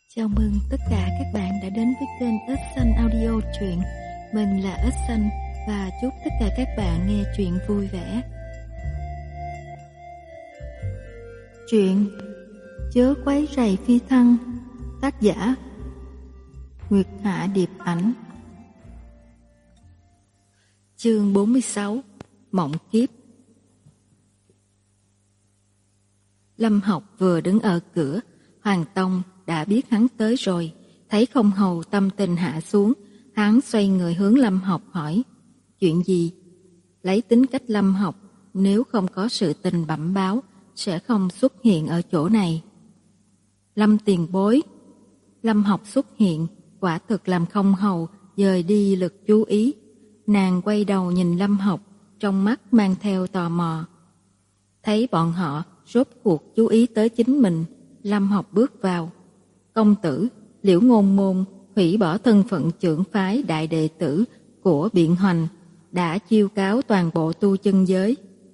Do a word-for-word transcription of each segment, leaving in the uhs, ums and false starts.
Chào mừng tất cả các bạn đã đến với kênh Ếch Xanh Audio truyện. Mình là Ếch Xanh và chúc tất cả các bạn nghe truyện vui vẻ. Truyện Chớ quấy rầy phi thăng, tác giả Nguyệt Hạ Điệp Ảnh. Chương bốn mươi sáu. Mộng kiếp. Lâm Học vừa đứng ở cửa, Hoàng Tông đã biết hắn tới rồi, thấy không hầu tâm tình hạ xuống, hắn xoay người hướng Lâm Học hỏi, chuyện gì? Lấy tính cách Lâm Học, nếu không có sự tình bẩm báo, sẽ không xuất hiện ở chỗ này. Lâm tiền bối. Lâm Học xuất hiện, quả thực làm không hầu dời đi lực chú ý. Nàng quay đầu nhìn Lâm Học, trong mắt mang theo tò mò. Thấy bọn họ rốt cuộc chú ý tới chính mình, Lâm Học bước vào. Công tử, Liễu Ngôn Môn hủy bỏ thân phận trưởng phái đại đệ tử của Biện Hoành, đã chiêu cáo toàn bộ tu chân giới.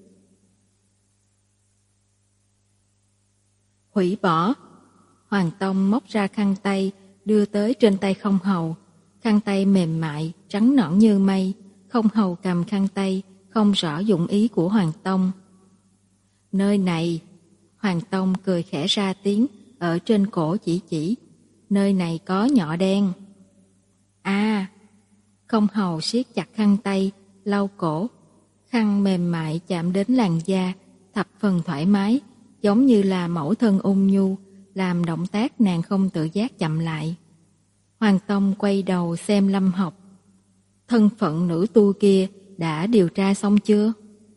Hủy bỏ. Hoàng Tông móc ra khăn tay, đưa tới trên tay không hầu. Khăn tay mềm mại, trắng nõn như mây. Không hầu cầm khăn tay, không rõ dụng ý của Hoàng Tông. Nơi này, Hoàng Tông cười khẽ ra tiếng, ở trên cổ chỉ chỉ, nơi này có nhọ đen. À, không hầu siết chặt khăn tay, lau cổ, khăn mềm mại chạm đến làn da, thập phần thoải mái, giống như là mẫu thân ôn nhu, làm động tác nàng không tự giác chậm lại. Hoàng Tông quay đầu xem Lâm Học. Thân phận nữ tu kia đã điều tra xong chưa?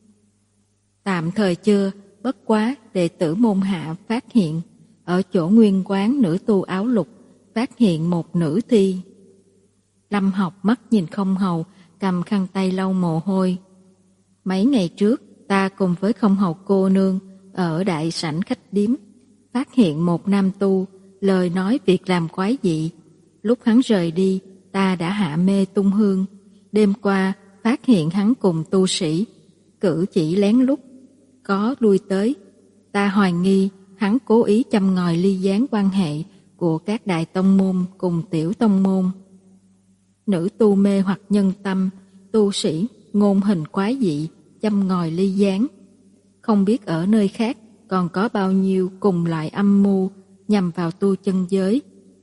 Tạm thời chưa, bất quá đệ tử môn hạ phát hiện, ở chỗ nguyên quán nữ tu áo lục, phát hiện một nữ thi. Lâm Học mắt nhìn không hầu, cầm khăn tay lau mồ hôi. Mấy ngày trước, ta cùng với không hầu cô nương, ở đại sảnh khách điếm, phát hiện một nam tu, lời nói việc làm quái dị. Lúc hắn rời đi, ta đã hạ mê tung hương. Đêm qua, phát hiện hắn cùng tu sĩ, cử chỉ lén lút, có lui tới. Ta hoài nghi, hắn cố ý châm ngòi ly gián quan hệ của các đại tông môn cùng tiểu tông môn. Nữ tu mê hoặc nhân tâm, tu sĩ ngôn hình quái dị, châm ngòi ly gián. Không biết ở nơi khác còn có bao nhiêu cùng loại âm mưu nhằm vào tu chân giới.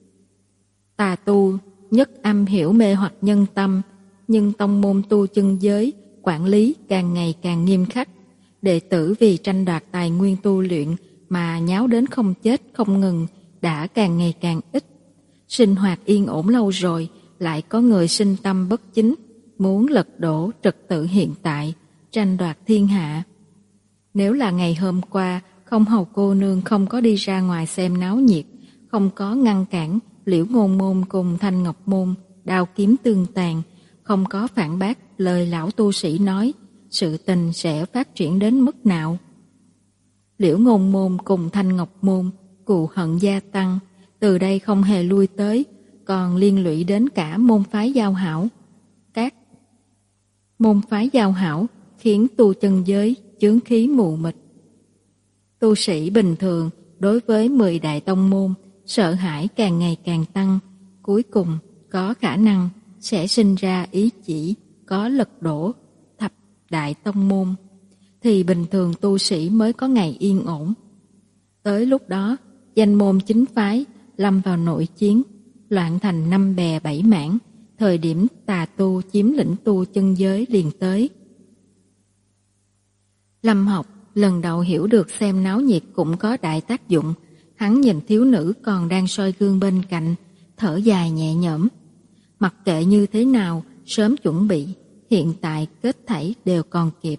Tà tu nhất âm hiểu mê hoặc nhân tâm, nhưng tông môn tu chân giới quản lý càng ngày càng nghiêm khắc. Đệ tử vì tranh đoạt tài nguyên tu luyện mà nháo đến không chết không ngừng đã càng ngày càng ít. Sinh hoạt yên ổn lâu rồi, lại có người sinh tâm bất chính, muốn lật đổ trật tự hiện tại, tranh đoạt thiên hạ. Nếu là ngày hôm qua, không hầu cô nương không có đi ra ngoài xem náo nhiệt, không có ngăn cản Liễu Ngôn Môn cùng Thanh Ngọc Môn đao kiếm tương tàn, không có phản bác lời lão tu sĩ nói, sự tình sẽ phát triển đến mức nào. Liễu Ngôn Môn cùng Thanh Ngọc Môn cù hận gia tăng, từ đây không hề lui tới, còn liên lụy đến cả môn phái giao hảo. Các môn phái giao hảo khiến tu chân giới chướng khí mù mịt. Tu sĩ bình thường đối với mười đại tông môn sợ hãi càng ngày càng tăng, cuối cùng có khả năng sẽ sinh ra ý chỉ có lật đổ thập đại tông môn, thì bình thường tu sĩ mới có ngày yên ổn. Tới lúc đó, danh môn chính phái lâm vào nội chiến, loạn thành năm bè bảy mảng, thời điểm tà tu chiếm lĩnh tu chân giới liền tới. Lâm Học lần đầu hiểu được xem náo nhiệt cũng có đại tác dụng. Hắn nhìn thiếu nữ còn đang soi gương bên cạnh, thở dài nhẹ nhõm. Mặc kệ như thế nào, sớm chuẩn bị, hiện tại kết thảy đều còn kịp.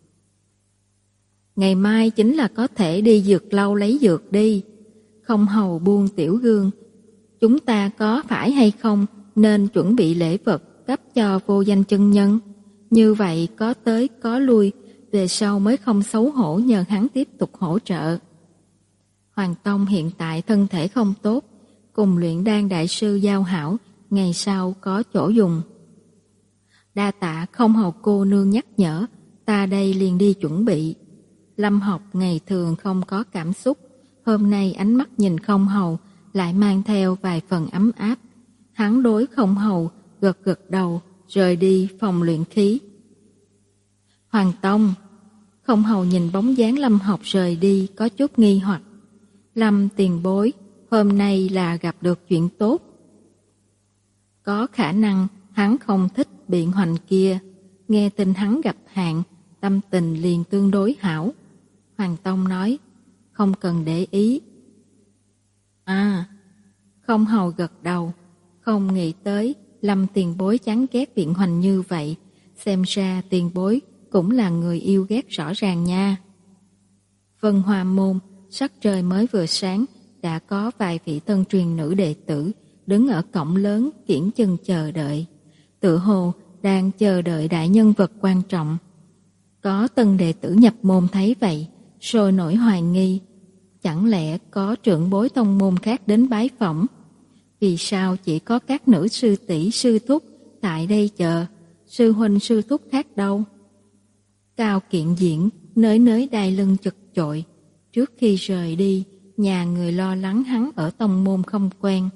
Ngày mai chính là có thể đi dược lâu lấy dược đi. Không hầu buông tiểu gương. Chúng ta có phải hay không nên chuẩn bị lễ vật cấp cho vô danh chân nhân? Như vậy có tới có lui, về sau mới không xấu hổ nhờ hắn tiếp tục hỗ trợ. Hoàng Tông hiện tại thân thể không tốt, cùng luyện đan đại sư giao hảo, ngày sau có chỗ dùng. Đa tạ không hầu cô nương nhắc nhở, ta đây liền đi chuẩn bị. Lâm Học ngày thường không có cảm xúc, hôm nay ánh mắt nhìn không hầu lại mang theo vài phần ấm áp. Hắn đối Không Hầu gật gật đầu, rời đi phòng luyện khí. Hoàng tông. Không Hầu nhìn bóng dáng Lâm Học rời đi có chút nghi hoặc. Lâm tiền bối, hôm nay là gặp được chuyện tốt. Có khả năng hắn không thích biện hoành kia, nghe tin hắn gặp hạn, tâm tình liền tương đối hảo. Hoàng tông nói, không cần để ý. À, Không Hầu gật đầu, không nghĩ tới Lâm tiền bối chán ghét biện hoành như vậy, xem ra tiền bối cũng là người yêu ghét rõ ràng nha. Vân Hoa môn, sắc trời mới vừa sáng, đã có vài vị tân truyền nữ đệ tử đứng ở cổng lớn kiễng chân chờ đợi. Tự hồ đang chờ đợi đại nhân vật quan trọng. Có tân đệ tử nhập môn thấy vậy, sôi nổi hoài nghi. Chẳng lẽ có trưởng bối tông môn khác đến bái phỏng? Vì sao chỉ có các nữ sư tỷ sư thúc tại đây chờ, sư huynh sư thúc khác đâu? Cao Kiện Diễn nới nới đai lưng chật chội. Trước khi rời đi, nhà người lo lắng hắn ở tông môn không quen,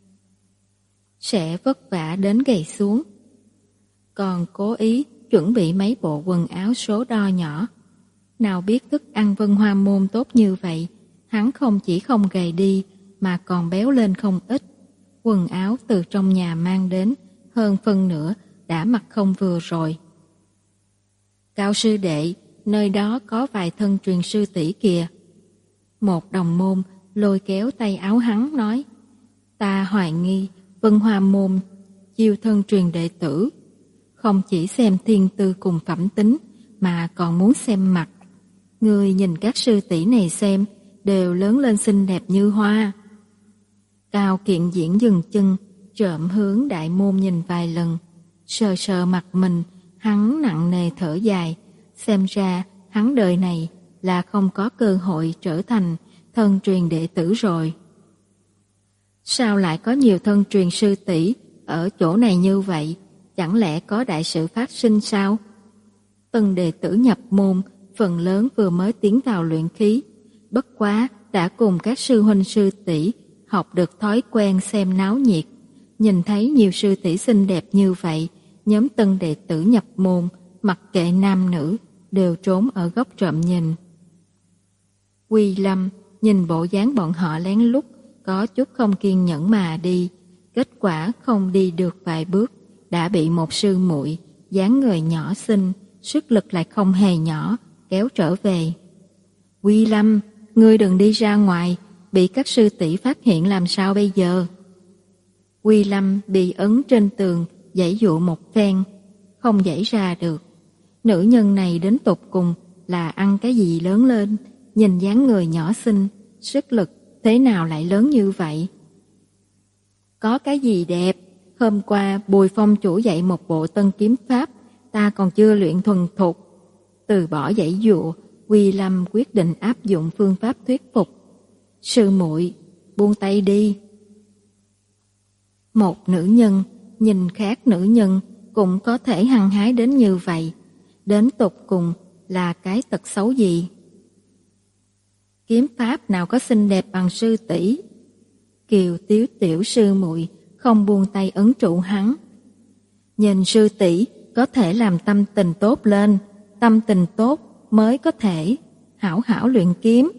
sẽ vất vả đến gầy xuống. Còn cố ý chuẩn bị mấy bộ quần áo số đo nhỏ. Nào biết thức ăn Vân Hoa môn tốt như vậy, hắn không chỉ không gầy đi mà còn béo lên không ít. Quần áo từ trong nhà mang đến, hơn phân nửa đã mặc không vừa rồi. Cao sư đệ, nơi đó có vài thân truyền sư tỷ kìa. Một đồng môn lôi kéo tay áo hắn nói, ta hoài nghi Vân Hoa môn chiêu thân truyền đệ tử, không chỉ xem thiên tư cùng phẩm tính mà còn muốn xem mặt. Người nhìn các sư tỷ này xem, đều lớn lên xinh đẹp như hoa. Cao Kiện Diễn dừng chân, trộm hướng đại môn nhìn vài lần, sờ sờ mặt mình, hắn nặng nề thở dài, xem ra hắn đời này là không có cơ hội trở thành thân truyền đệ tử rồi. Sao lại có nhiều thân truyền sư tỷ ở chỗ này như vậy? Chẳng lẽ có đại sự phát sinh sao? Tân đệ tử nhập môn, phần lớn vừa mới tiến vào luyện khí, bất quá đã cùng các sư huynh sư tỷ học được thói quen xem náo nhiệt. Nhìn thấy nhiều sư tỷ xinh đẹp như vậy, nhóm tân đệ tử nhập môn, mặc kệ nam nữ, đều trốn ở góc trộm nhìn. Quy Lâm nhìn bộ dáng bọn họ lén lút, có chút không kiên nhẫn mà đi. Kết quả không đi được vài bước, đã bị một sư muội dáng người nhỏ xinh, sức lực lại không hề nhỏ, kéo trở về. Quy Lâm, ngươi đừng đi ra ngoài, bị các sư tỷ phát hiện làm sao bây giờ? Quy Lâm bị ấn trên tường, giãy dụa một phen, không giãy ra được. Nữ nhân này đến tột cùng là ăn cái gì lớn lên, nhìn dáng người nhỏ xinh, sức lực thế nào lại lớn như vậy? Có cái gì đẹp? Hôm qua Bùi Phong chủ dạy một bộ tân kiếm pháp, ta còn chưa luyện thuần thục. Từ bỏ giãy dụa, Quy Lâm quyết định áp dụng phương pháp thuyết phục. Sư muội, buông tay đi. Một nữ nhân nhìn khác nữ nhân cũng có thể hăng hái đến như vậy, đến tột cùng là cái tật xấu gì? Kiếm pháp nào có xinh đẹp bằng sư tỷ? Kiều Tiếu tiểu sư muội không buông tay ấn trụ hắn. Nhìn sư tỷ có thể làm tâm tình tốt lên, tâm tình tốt mới có thể hảo hảo luyện kiếm.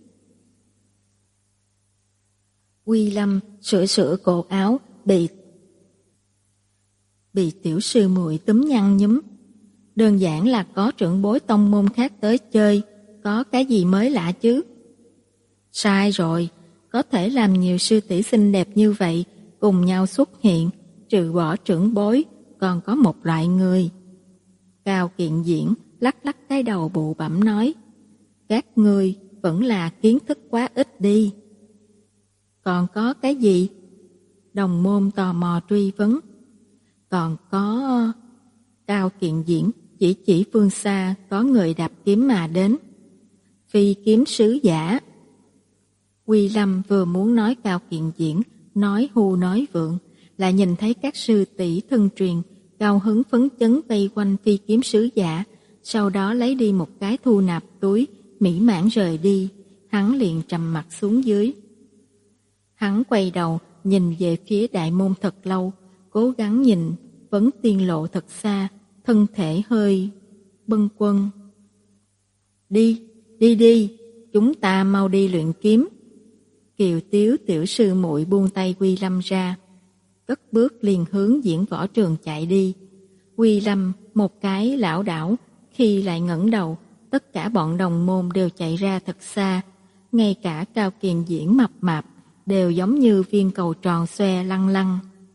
Quy Lâm sửa sửa cổ áo bị bị tiểu sư muội túm nhăn nhúm. Đơn giản là có trưởng bối tông môn khác tới chơi, có cái gì mới lạ chứ? Sai rồi, có thể làm nhiều sư tỷ xinh đẹp như vậy cùng nhau xuất hiện, trừ bỏ trưởng bối, còn có một loại người. Cao Kiện Diễn lắc lắc cái đầu bụ bẫm nói, các ngươi vẫn là kiến thức quá ít đi. Còn có cái gì? Đồng môn tò mò truy vấn. Còn có... Cao Kiện Diễn chỉ chỉ phương xa có người đạp kiếm mà đến. Phi kiếm sứ giả. Quy Lâm vừa muốn nói Cao Kiện Diễn nói hù nói vượng, lại nhìn thấy các sư tỷ thân truyền cao hứng phấn chấn vây quanh phi kiếm sứ giả, sau đó lấy đi một cái thu nạp túi, mỹ mãn rời đi. Hắn liền trầm mặt xuống dưới. Hắn quay đầu nhìn về phía đại môn thật lâu, cố gắng nhìn vấn tiên lộ thật xa, thân thể hơi bâng quâng. Đi, đi đi, chúng ta mau đi luyện kiếm. Kiều Tiếu tiểu sư muội buông tay Quy Lâm ra, cất bước liền hướng diễn võ trường chạy đi. Quy Lâm một cái lảo đảo, khi lại ngẩng đầu, tất cả bọn đồng môn đều chạy ra thật xa, ngay cả Cao Kiền Diễn mập mạp đều giống như viên cầu tròn xoe lăn lăn.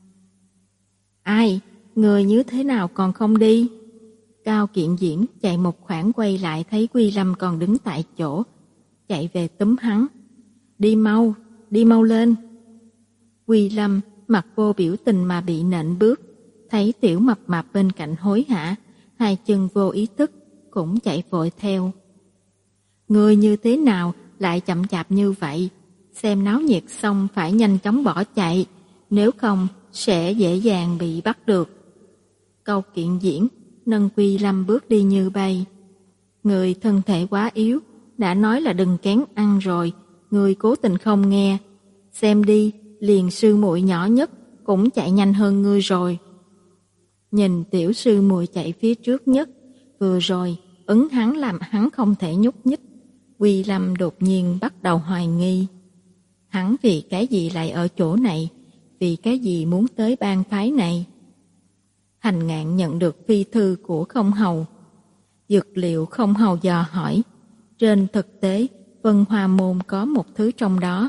Ai, người như thế nào còn không đi? Cao Kiền Diễn chạy một khoảng quay lại thấy Quy Lâm còn đứng tại chỗ, chạy về túm hắn. Đi mau, đi mau lên. Quy Lâm mặt vô biểu tình mà bị nện bước, thấy tiểu mập mạp bên cạnh hối hả, hai chân vô ý thức cũng chạy vội theo. Người như thế nào lại chậm chạp như vậy? Xem náo nhiệt xong phải nhanh chóng bỏ chạy, nếu không sẽ dễ dàng bị bắt được. Cao Kiền Diễn nâng Quy Lâm bước đi như bay. Người thân thể quá yếu, đã nói là đừng kén ăn rồi, người cố tình không nghe. Xem đi, liền sư muội nhỏ nhất cũng chạy nhanh hơn ngươi rồi. Nhìn tiểu sư muội chạy phía trước nhất, vừa rồi ứng hắn làm hắn không thể nhúc nhích. Quy Lâm đột nhiên bắt đầu hoài nghi. Hắn vì cái gì lại ở chỗ này? Vì cái gì muốn tới bang phái này? Hành Ngạn nhận được phi thư của Không Hầu. Dược liệu Không Hầu dò hỏi. Trên thực tế, Vân Hoa Môn có một thứ trong đó.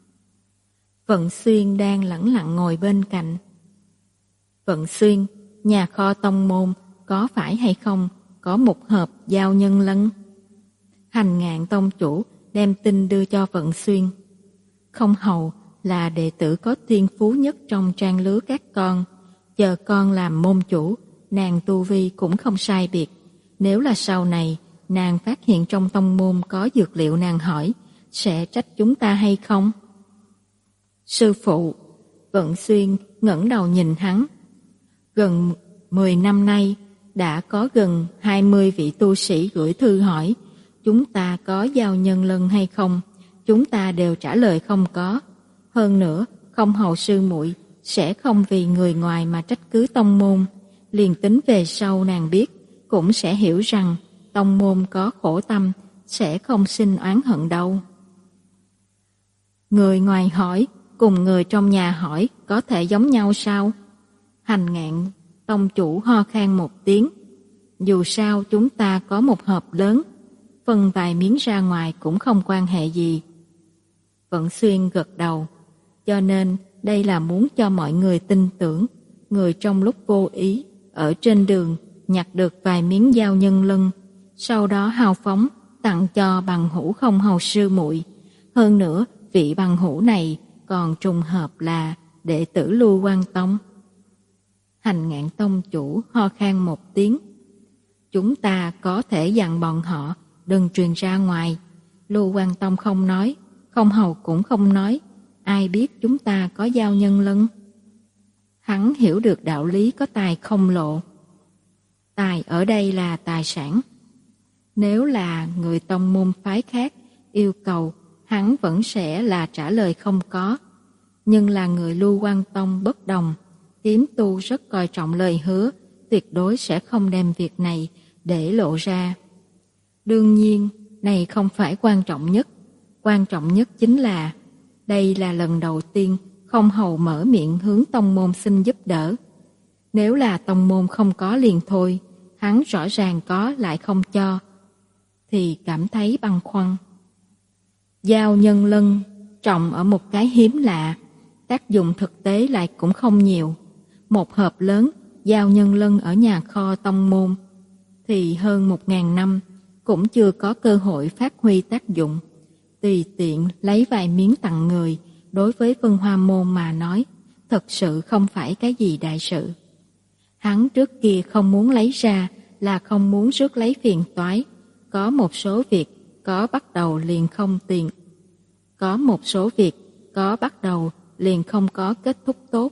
Vận Xuyên đang lẳng lặng ngồi bên cạnh. Vận Xuyên, nhà kho tông môn có phải hay không có một hộp giao nhân lân? Hành Ngạn tông chủ đem tin đưa cho Vận Xuyên. Không Hầu là đệ tử có thiên phú nhất trong trang lứa các con. Chờ con làm môn chủ, nàng tu vi cũng không sai biệt. Nếu là sau này nàng phát hiện trong tông môn có dược liệu nàng hỏi, sẽ trách chúng ta hay không? Sư phụ, Vận Xuyên ngẩng đầu nhìn hắn. Gần mười năm nay, đã có gần hai mươi vị tu sĩ gửi thư hỏi, chúng ta có giao nhân lân hay không? Chúng ta đều trả lời không có. Hơn nữa, Không Hầu sư muội sẽ không vì người ngoài mà trách cứ tông môn. Liền tính về sau nàng biết, cũng sẽ hiểu rằng tông môn có khổ tâm, sẽ không sinh oán hận đâu. Người ngoài hỏi, cùng người trong nhà hỏi có thể giống nhau sao? Hành Ngạn tông chủ ho khan một tiếng. Dù sao chúng ta có một hộp lớn, phân vài miếng ra ngoài cũng không quan hệ gì. Vận Xuyên gật đầu. Cho nên đây là muốn cho mọi người tin tưởng, người trong lúc vô ý ở trên đường nhặt được vài miếng giao nhân lân, sau đó hào phóng tặng cho bằng hữu Không Hầu sư muội. Hơn nữa, vị bằng hữu này còn trùng hợp là đệ tử Lưu Quan Tông. Hành Ngạn tông chủ ho khan một tiếng. Chúng ta có thể dặn bọn họ đừng truyền ra ngoài. Lưu Quan Tông không nói, Không Hầu cũng không nói, ai biết chúng ta có giao nhân lân? Hắn hiểu được đạo lý có tài không lộ. Tài ở đây là tài sản. Nếu là người tông môn phái khác yêu cầu, hắn vẫn sẽ là trả lời không có. Nhưng là người Lưu Quan Tông bất đồng, kiếm tu rất coi trọng lời hứa, tuyệt đối sẽ không đem việc này để lộ ra. Đương nhiên, này không phải quan trọng nhất. Quan trọng nhất chính là đây là lần đầu tiên Không Hầu mở miệng hướng tông môn xin giúp đỡ. Nếu là tông môn không có liền thôi, hắn rõ ràng có lại không cho, thì cảm thấy băn khoăn. Giao nhân lân trồng ở một cái hiếm lạ, tác dụng thực tế lại cũng không nhiều. Một hộp lớn giao nhân lân ở nhà kho tông môn thì hơn một ngàn năm cũng chưa có cơ hội phát huy tác dụng. Tùy tiện lấy vài miếng tặng người, đối với Vân Hoa Môn mà nói, thật sự không phải cái gì đại sự. Hắn trước kia không muốn lấy ra là không muốn rước lấy phiền toái. Có một số việc có bắt đầu liền không tiền. Có một số việc có bắt đầu liền không có kết thúc tốt.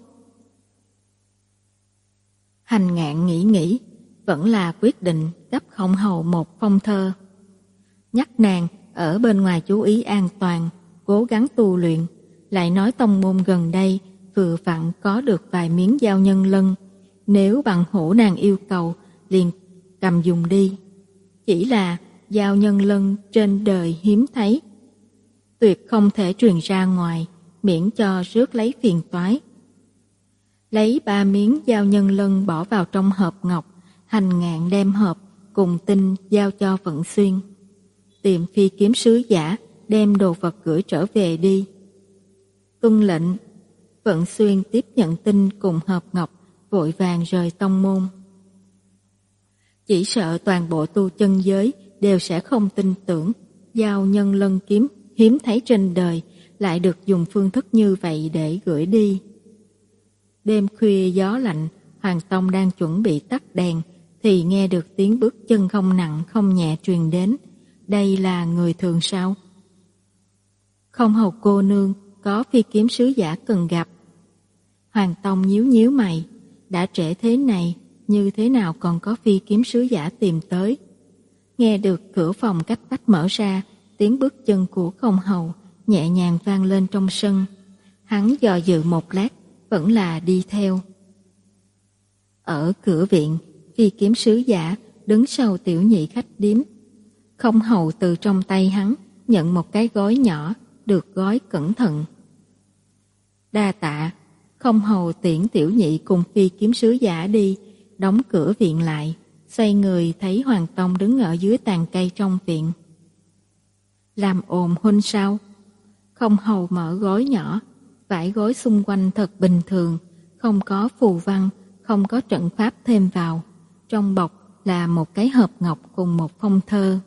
Hành Ngạn nghĩ nghĩ, vẫn là quyết định cấp Không Hầu một phong thơ. Nhắc nàng ở bên ngoài chú ý an toàn, cố gắng tu luyện, lại nói tông môn gần đây vừa vặn có được vài miếng dao nhân lân, nếu bằng hữu nàng yêu cầu liền cầm dùng đi. Chỉ là dao nhân lân trên đời hiếm thấy, tuyệt không thể truyền ra ngoài, miễn cho rước lấy phiền toái. Lấy ba miếng dao nhân lân bỏ vào trong hộp ngọc, Hành Ngạn đem hộp cùng tinh giao cho Vận Xuyên. Tìm phi kiếm sứ giả, đem đồ vật gửi trở về đi. Tuân lệnh. Vận Xuyên tiếp nhận tinh cùng hộp ngọc, vội vàng rời tông môn. Chỉ sợ toàn bộ tu chân giới đều sẽ không tin tưởng dao nhân lân kiếm hiếm thấy trên đời lại được dùng phương thức như vậy để gửi đi. Đêm khuya gió lạnh, Hoàng Tông đang chuẩn bị tắt đèn thì nghe được tiếng bước chân không nặng không nhẹ truyền đến. Đây là người thường sao? Không hầu cô nương, có phi kiếm sứ giả cần gặp. Hoàng Tông nhíu nhíu mày, đã trễ thế này, như thế nào còn có phi kiếm sứ giả tìm tới. Nghe được cửa phòng cách vách mở ra, tiếng bước chân của không hầu nhẹ nhàng vang lên trong sân. Hắn dò dự một lát, vẫn là đi theo. Ở cửa viện, phi kiếm sứ giả đứng sau tiểu nhị khách điếm. Không hầu từ trong tay hắn nhận một cái gói nhỏ, được gói cẩn thận. Đa tạ. Không hầu tiễn tiểu nhị cùng phi kiếm sứ giả đi, đóng cửa viện lại, xoay người thấy Hoàng Tông đứng ở dưới tàn cây trong viện. Làm ồn huynh sao? Không hầu mở gói nhỏ, vải gối xung quanh thật bình thường, không có phù văn, không có trận pháp thêm vào. Trong bọc là một cái hộp ngọc cùng một phong thơ.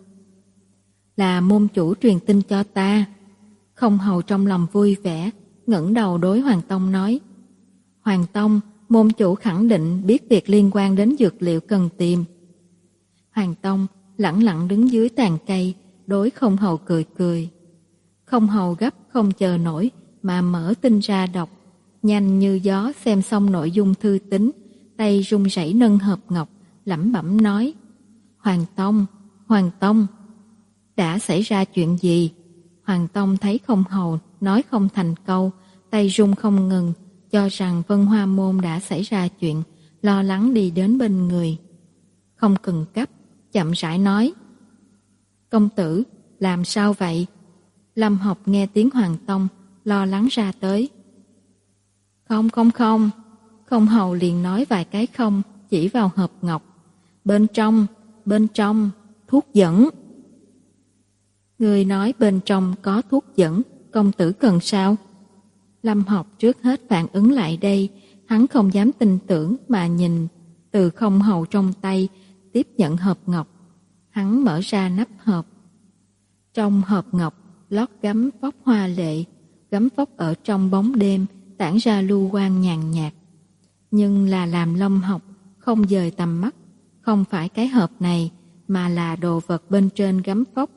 Là môn chủ truyền tin cho ta. Không hầu trong lòng vui vẻ, ngẩng đầu đối Hoàng Tông nói: Hoàng Tông, môn chủ khẳng định biết việc liên quan đến dược liệu cần tìm. Hoàng Tông lẳng lặng đứng dưới tàn cây, đối không hầu cười cười. Không hầu gấp không chờ nổi mà mở tin ra đọc, nhanh như gió xem xong nội dung thư tín, tay run rẩy nâng hộp ngọc, lẩm bẩm nói: Hoàng Tông, Hoàng Tông, đã xảy ra chuyện gì? Hoàng Tông thấy không hầu nói không thành câu, tay run không ngừng, cho rằng Vân Hoa Môn đã xảy ra chuyện, lo lắng đi đến bên người. Không cần cấp, chậm rãi nói: Công tử, làm sao vậy? Lâm Học nghe tiếng Hoàng Tông, lo lắng ra tới. Không không không, không hầu liền nói vài cái không, chỉ vào hộp ngọc. Bên trong, bên trong, thuốc dẫn. Người nói bên trong có thuốc dẫn, công tử cần sao? Lâm Học trước hết phản ứng lại đây, hắn không dám tin tưởng mà nhìn từ không hầu trong tay, tiếp nhận hộp ngọc. Hắn mở ra nắp hộp. Trong hộp ngọc lót gấm vóc hoa lệ, gấm vóc ở trong bóng đêm tản ra lưu quang nhàn nhạt. Nhưng là làm Lâm Học không dời tầm mắt, không phải cái hộp này mà là đồ vật bên trên gấm vóc.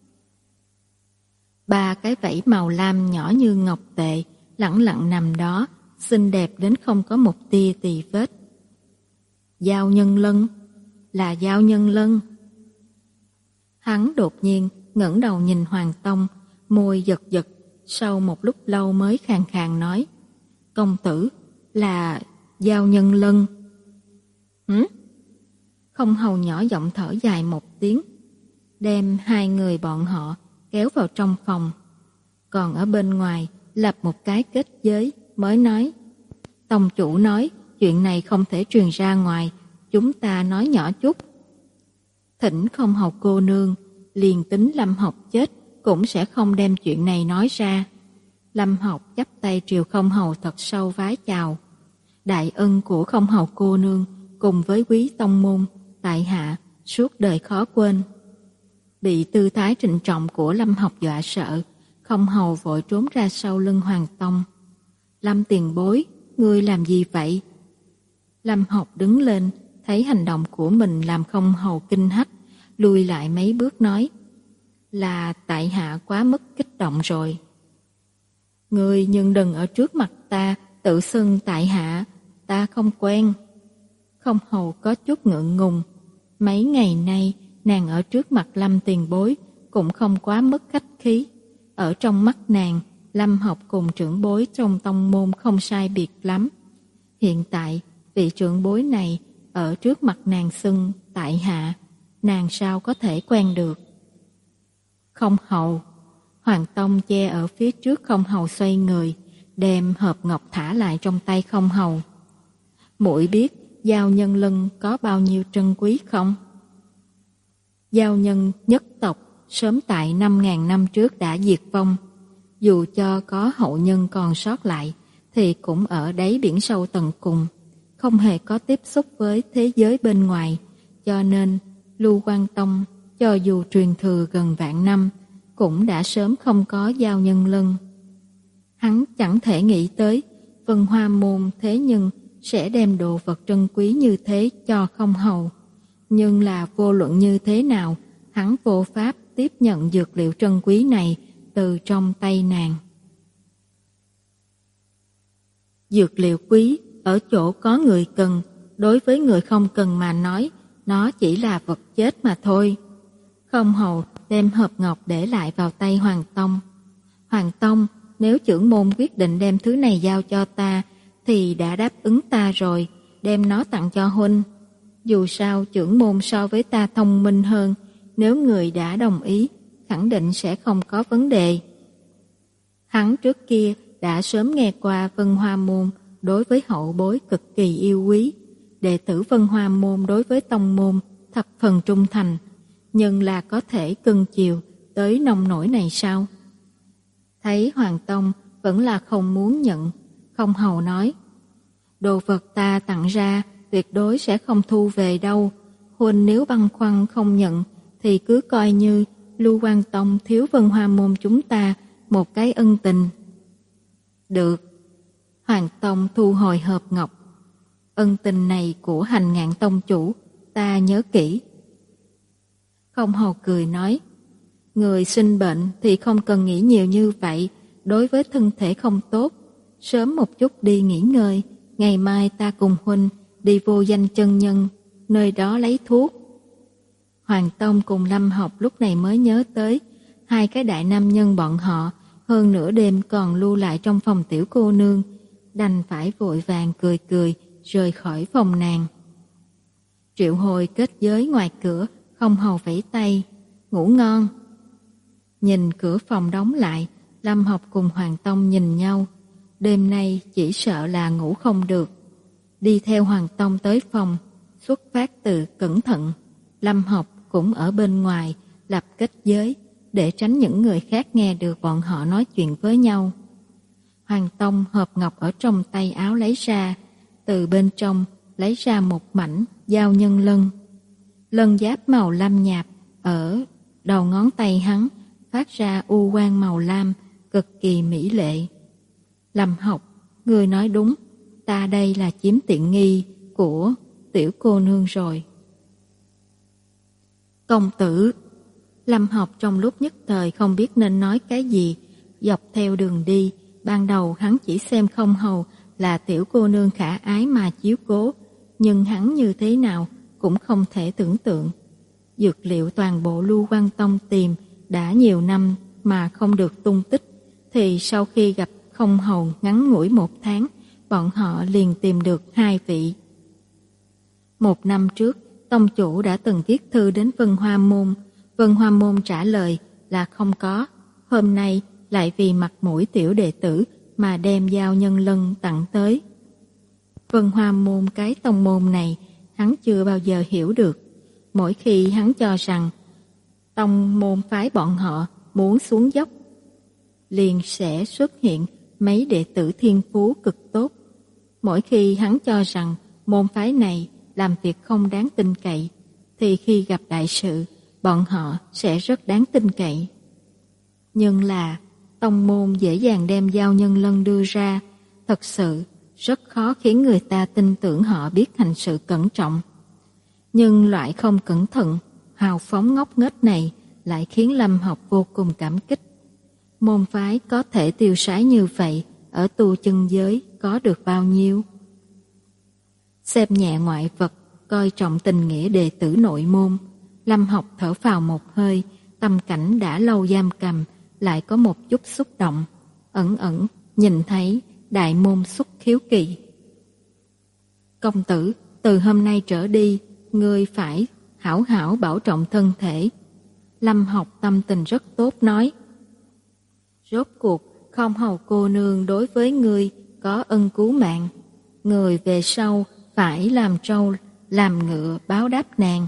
Ba cái vảy màu lam nhỏ như ngọc tệ lẳng lặng nằm đó, xinh đẹp đến không có một tia tì vết. Dao nhân lân, là dao nhân lân. Hắn đột nhiên ngẩng đầu nhìn Hoàng Tông, môi giật giật, sau một lúc lâu mới khàn khàn nói: Công tử, là dao nhân lân. Hử? Không hầu nhỏ giọng thở dài một tiếng, đem hai người bọn họ kéo vào trong phòng. Còn ở bên ngoài lập một cái kết giới, mới nói: Tông chủ nói chuyện này không thể truyền ra ngoài, chúng ta nói nhỏ chút. Thỉnh không hầu cô nương, liền tính Lâm Học chết cũng sẽ không đem chuyện này nói ra. Lâm Học chắp tay triều không hầu thật sâu vái chào. Đại ân của không hầu cô nương cùng với quý tông môn, tại hạ suốt đời khó quên. Bị tư thái trịnh trọng của Lâm Học dọa sợ, không hầu vội trốn ra sau lưng Hoàng Tông. Lâm tiền bối, ngươi làm gì vậy? Lâm Học đứng lên, thấy hành động của mình làm không hầu kinh hách, lùi lại mấy bước nói: Là tại hạ quá mức kích động rồi. Ngươi nhưng đừng ở trước mặt ta tự xưng tại hạ, ta không quen. Không hầu có chút ngượng ngùng. Mấy ngày nay nàng ở trước mặt Lâm tiền bối cũng không quá mức khách khí. Ở trong mắt nàng, Lâm học cùng trưởng bối trong tông môn không sai biệt lắm. Hiện tại, vị trưởng bối này ở trước mặt nàng xưng tại hạ, nàng sao có thể quen được. Không hầu. Hoàng Tông che ở phía trước Không hầu xoay người, đem hộp ngọc thả lại trong tay Không hầu. Muội biết giao nhân lân có bao nhiêu trân quý không? Giao nhân nhất tộc sớm tại năm ngàn năm trước đã diệt vong. Dù cho có hậu nhân còn sót lại, thì cũng ở đáy biển sâu tận cùng, không hề có tiếp xúc với thế giới bên ngoài. Cho nên, Lưu Quang Tông, cho dù truyền thừa gần vạn năm, cũng đã sớm không có giao nhân lân. Hắn chẳng thể nghĩ tới, Vân Hoa Môn thế nhưng sẽ đem đồ vật trân quý như thế cho Không hầu. Nhưng là vô luận như thế nào, hắn vô pháp tiếp nhận dược liệu trân quý này từ trong tay nàng. Dược liệu quý ở chỗ có người cần, đối với người không cần mà nói, nó chỉ là vật chết mà thôi. Không hầu đem hộp ngọc để lại vào tay Hoàng Tông. Hoàng Tông, nếu trưởng môn quyết định đem thứ này giao cho ta, thì đã đáp ứng ta rồi, đem nó tặng cho huynh. Dù sao trưởng môn so với ta thông minh hơn, nếu người đã đồng ý, khẳng định sẽ không có vấn đề. Hắn trước kia đã sớm nghe qua Vân Hoa Môn đối với hậu bối cực kỳ yêu quý, đệ tử Vân Hoa Môn đối với tông môn thập phần trung thành, nhưng là có thể cưng chiều tới nông nổi này sao? Thấy Hoàng Tông vẫn là không muốn nhận, Không hầu nói, đồ vật ta tặng ra tuyệt đối sẽ không thu về đâu. Huynh nếu băn khoăn không nhận thì cứ coi như Lưu Quang Tông thiếu Vân Hoa Môn chúng ta một cái ân tình. Được. Hoàng Tông thu hồi hộp ngọc. Ân tình này của Hành Ngạn tông chủ, ta nhớ kỹ. Không hầu cười nói, người sinh bệnh thì không cần nghĩ nhiều như vậy, đối với thân thể không tốt. Sớm một chút đi nghỉ ngơi, ngày mai ta cùng huynh đi vô danh chân nhân, nơi đó lấy thuốc. Hoàng Tông cùng Lâm Học lúc này mới nhớ tới, hai cái đại nam nhân bọn họ, hơn nửa đêm còn lưu lại trong phòng tiểu cô nương, đành phải vội vàng cười cười, rời khỏi phòng nàng. Triệu Hồi kết giới ngoài cửa, Không hầu vẫy tay, ngủ ngon. Nhìn cửa phòng đóng lại, Lâm Học cùng Hoàng Tông nhìn nhau, đêm nay chỉ sợ là ngủ không được. Đi theo Hoàng Tông tới phòng, xuất phát từ cẩn thận. Lâm Học cũng ở bên ngoài lập kết giới để tránh những người khác nghe được bọn họ nói chuyện với nhau. Hoàng Tông hộp ngọc ở trong tay áo lấy ra, từ bên trong lấy ra một mảnh dao nhân lân. Lân giáp màu lam nhạt ở đầu ngón tay hắn phát ra u quang màu lam, cực kỳ mỹ lệ. Lâm Học, người nói đúng, ta đây là chiếm tiện nghi của tiểu cô nương rồi. Công tử. Lâm Học trong lúc nhất thời không biết nên nói cái gì, dọc theo đường đi, ban đầu hắn chỉ xem Không hầu là tiểu cô nương khả ái mà chiếu cố, nhưng hắn như thế nào cũng không thể tưởng tượng. Dược liệu toàn bộ Lưu Quang Tông tìm đã nhiều năm mà không được tung tích, thì sau khi gặp Không hầu ngắn ngủi một tháng, bọn họ liền tìm được hai vị. Một năm trước, tông chủ đã từng viết thư đến Vân Hoa Môn. Vân Hoa Môn trả lời là không có. Hôm nay lại vì mặt mũi tiểu đệ tử mà đem giao nhân lân tặng tới. Vân Hoa Môn cái tông môn này, hắn chưa bao giờ hiểu được. Mỗi khi hắn cho rằng tông môn phái bọn họ muốn xuống dốc, liền sẽ xuất hiện mấy đệ tử thiên phú cực tốt. Mỗi khi hắn cho rằng môn phái này làm việc không đáng tin cậy, thì khi gặp đại sự, bọn họ sẽ rất đáng tin cậy. Nhưng là tông môn dễ dàng đem giao nhân lân đưa ra, thật sự rất khó khiến người ta tin tưởng họ biết hành sự cẩn trọng. Nhưng loại không cẩn thận, hào phóng ngốc nghếch này lại khiến Lâm Học vô cùng cảm kích. Môn phái có thể tiêu sái như vậy, ở tu chân giới có được bao nhiêu? Xem nhẹ ngoại vật, coi trọng tình nghĩa đệ tử nội môn, Lâm Học thở phào một hơi, tâm cảnh đã lâu giam cầm lại có một chút xúc động. ẩn ẩn nhìn thấy đại môn xuất khiếu kỳ. Công tử, từ hôm nay trở đi, ngươi phải hảo hảo bảo trọng thân thể. Lâm Học tâm tình rất tốt nói. Rốt cuộc, Không Hầu cô nương đối với ngươi có ân cứu mạng. Người về sau phải làm trâu, làm ngựa báo đáp nàng.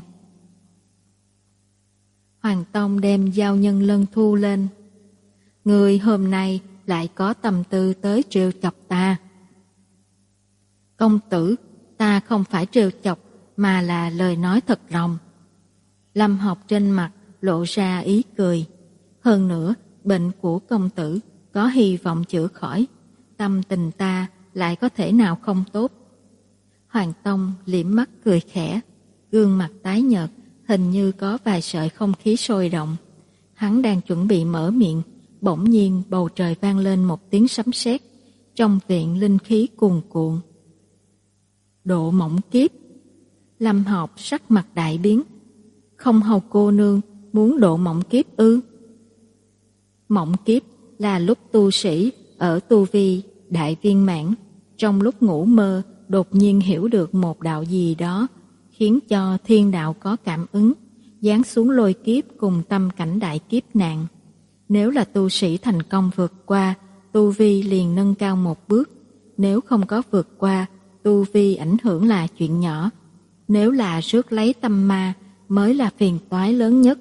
Hoàng Tông đem giao nhân lân thu lên. Người hôm nay lại có tâm tư tới trêu chọc ta. Công tử, ta không phải trêu chọc mà là lời nói thật lòng. Lâm Học trên mặt lộ ra ý cười. Hơn nữa, bệnh của công tử có hy vọng chữa khỏi, tâm tình ta lại có thể nào không tốt. Hoàng Tông liễm mắt cười khẽ, gương mặt tái nhợt, hình như có vài sợi không khí sôi động. Hắn đang chuẩn bị mở miệng, bỗng nhiên bầu trời vang lên một tiếng sấm sét, trong viện linh khí cuồn cuộn. Độ Mộng Kiếp. Lâm Học sắc mặt đại biến. Không Hầu cô nương muốn độ mộng kiếp ư? Mộng kiếp là lúc tu sĩ ở tu vi đại viên mãn, trong lúc ngủ mơ đột nhiên hiểu được một đạo gì đó, khiến cho thiên đạo có cảm ứng, giáng xuống lôi kiếp cùng tâm cảnh đại kiếp nạn. Nếu là tu sĩ thành công vượt qua, tu vi liền nâng cao một bước. Nếu không có vượt qua, tu vi ảnh hưởng là chuyện nhỏ. Nếu là rước lấy tâm ma mới là phiền toái lớn nhất.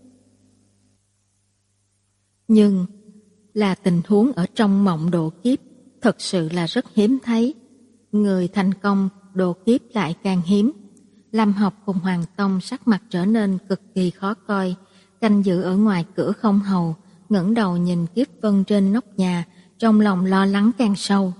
Nhưng là tình huống ở trong mộng độ kiếp thật sự là rất hiếm thấy. Người thành công độ kiếp lại càng hiếm. Lâm Học cùng Hoàng Tông sắc mặt trở nên cực kỳ khó coi, canh giữ ở ngoài cửa Không Hầu, ngẩng đầu nhìn kiếp vân trên nóc nhà, trong lòng lo lắng càng sâu.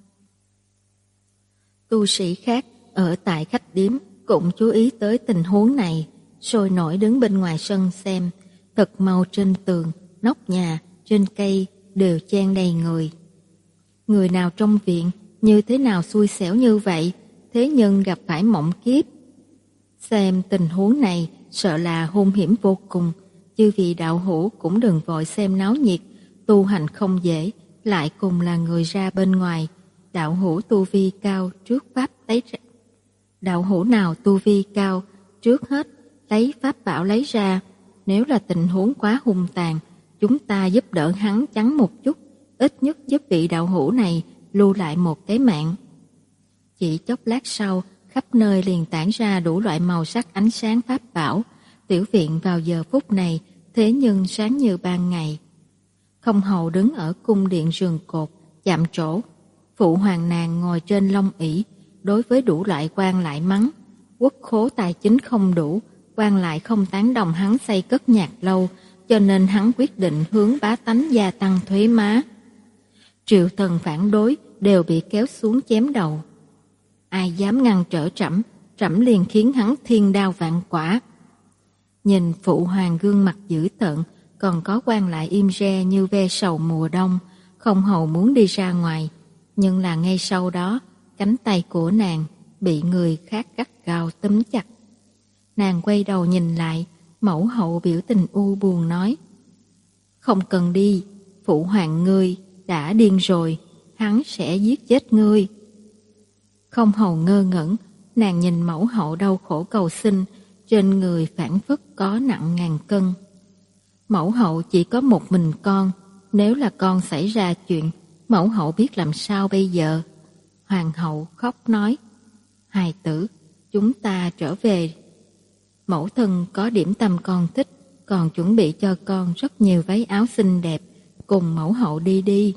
Tu sĩ khác ở tại khách điếm cũng chú ý tới tình huống này, sôi nổi đứng bên ngoài sân xem. Thật mau trên tường, nóc nhà, trên cây đều chen đầy người. Người nào trong viện như thế nào xui xẻo như vậy, thế nhưng gặp phải mộng kiếp. Xem tình huống này sợ là hung hiểm vô cùng. Chư vị đạo hữu cũng đừng vội xem náo nhiệt, tu hành không dễ, lại cùng là người ra bên ngoài. Đạo hữu tu vi cao trước pháp lấy ra. Đạo hữu nào tu vi cao trước hết lấy pháp bảo lấy ra. Nếu là tình huống quá hung tàn, chúng ta giúp đỡ hắn chắn một chút, ít nhất giúp vị đạo hữu này lưu lại một cái mạng. Chỉ chốc lát sau, khắp nơi liền tản ra đủ loại màu sắc ánh sáng pháp bảo. Tiểu viện vào giờ phút này thế nhưng sáng như ban ngày. Không Hầu đứng ở cung điện giường cột, chạm trổ. Phụ hoàng nàng ngồi trên long ỷ, đối với đủ loại quan lại mắng. Quốc khố tài chính không đủ, quan lại không tán đồng hắn xây cất nhạc lâu, cho nên hắn quyết định hướng bá tánh gia tăng thuế má. Triệu thần phản đối đều bị kéo xuống chém đầu. Ai dám ngăn trở trẫm, trẫm liền khiến hắn thiên đao vạn quả. Nhìn phụ hoàng gương mặt dữ tợn, còn có quan lại im re như ve sầu mùa đông. Không Hầu muốn đi ra ngoài, nhưng là ngay sau đó cánh tay của nàng bị người khác gắt gao túm chặt. Nàng quay đầu nhìn lại, mẫu hậu biểu tình u buồn nói: không cần đi, phụ hoàng ngươi đã điên rồi, hắn sẽ giết chết ngươi. Không Hầu ngơ ngẩn, nàng nhìn mẫu hậu đau khổ cầu xin, trên người phảng phất có nặng ngàn cân. Mẫu hậu chỉ có một mình con, nếu là con xảy ra chuyện, mẫu hậu biết làm sao bây giờ. Hoàng hậu khóc nói: hài tử, chúng ta trở về. Mẫu thân có điểm tâm con thích, còn chuẩn bị cho con rất nhiều váy áo xinh đẹp, cùng mẫu hậu đi đi.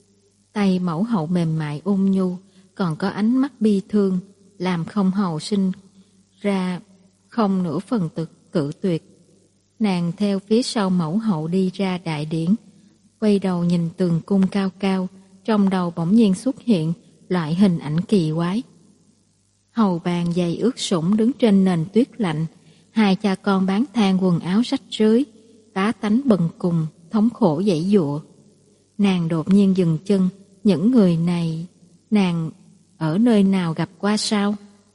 Tay mẫu hậu mềm mại ôn nhu, còn có ánh mắt bi thương, làm Không Hầu sinh ra không nửa phần tự cự tuyệt. Nàng theo phía sau mẫu hậu đi ra đại điển, quay đầu nhìn tường cung cao cao, trong đầu bỗng nhiên xuất hiện loại hình ảnh kỳ quái. Hầu bàn giày ướt sũng đứng trên nền tuyết lạnh, hai cha con bán than quần áo rách rưới, bá tánh bần cùng, thống khổ giãy giụa. Nàng đột nhiên dừng chân, những người này, nàng ở nơi nào gặp qua sao?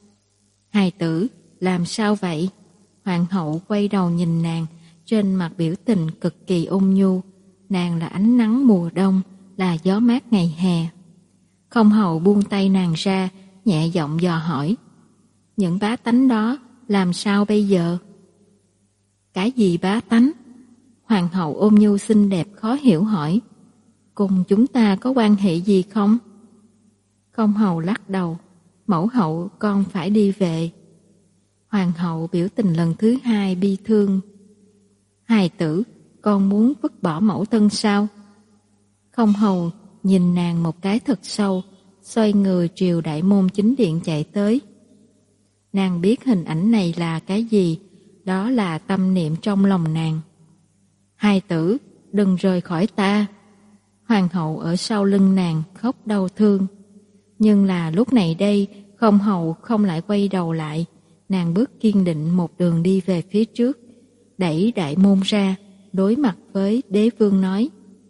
Hài tử, làm sao vậy? Hoàng hậu quay đầu nhìn nàng, trên mặt biểu tình cực kỳ ôn nhu. Nàng là ánh nắng mùa đông, là gió mát ngày hè. Không hầu buông tay nàng ra, nhẹ giọng dò hỏi. Những bá tánh đó làm sao bây giờ? Cái gì bá tánh? Hoàng hậu ôn nhu xinh đẹp khó hiểu hỏi. Cùng chúng ta có quan hệ gì không? Không hầu lắc đầu. Mẫu hậu, con phải đi về. Hoàng hậu biểu tình lần thứ hai bi thương. Hài tử, con muốn vứt bỏ mẫu thân sao? Không hầu nhìn nàng một cái thật sâu, xoay người triều đại môn chính điện chạy tới. Nàng biết hình ảnh này là cái gì, đó là tâm niệm trong lòng nàng. Hài tử, đừng rời khỏi ta. Hoàng hậu ở sau lưng nàng khóc đau thương. Nhưng là lúc này đây, không hầu không lại quay đầu lại. Nàng bước kiên định một đường đi về phía trước, đẩy đại môn ra, đối mặt với đế vương nói.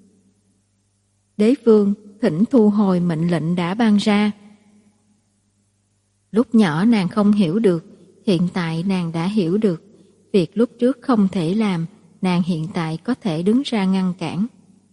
Đế vương, thỉnh thu hồi mệnh lệnh đã ban ra. Lúc nhỏ nàng không hiểu được, hiện tại nàng đã hiểu được. Việc lúc trước không thể làm, nàng hiện tại có thể đứng ra ngăn cản.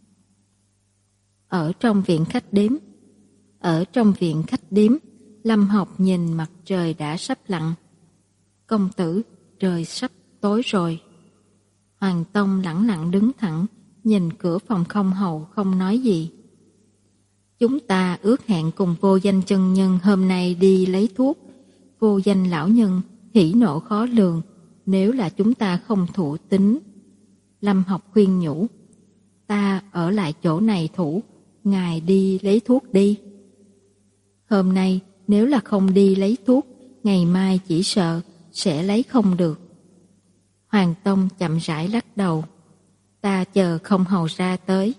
Ở trong viện khách điếm, ở trong viện khách điếm, Lâm Học nhìn mặt trời đã sắp lặn. Công tử, trời sắp tối rồi. Hoàng Tông lẳng lặng đứng thẳng, nhìn cửa phòng không hầu không nói gì. Chúng ta ước hẹn cùng vô danh chân nhân hôm nay đi lấy thuốc. Vô danh lão nhân hỉ nộ khó lường, nếu là chúng ta không thủ tín. Lâm Học khuyên nhủ. Ta ở lại chỗ này thủ, ngài đi lấy thuốc đi. Hôm nay nếu là không đi lấy thuốc, ngày mai chỉ sợ sẽ lấy không được. Hoàng Tông chậm rãi lắc đầu. Ta chờ không hầu ra tới.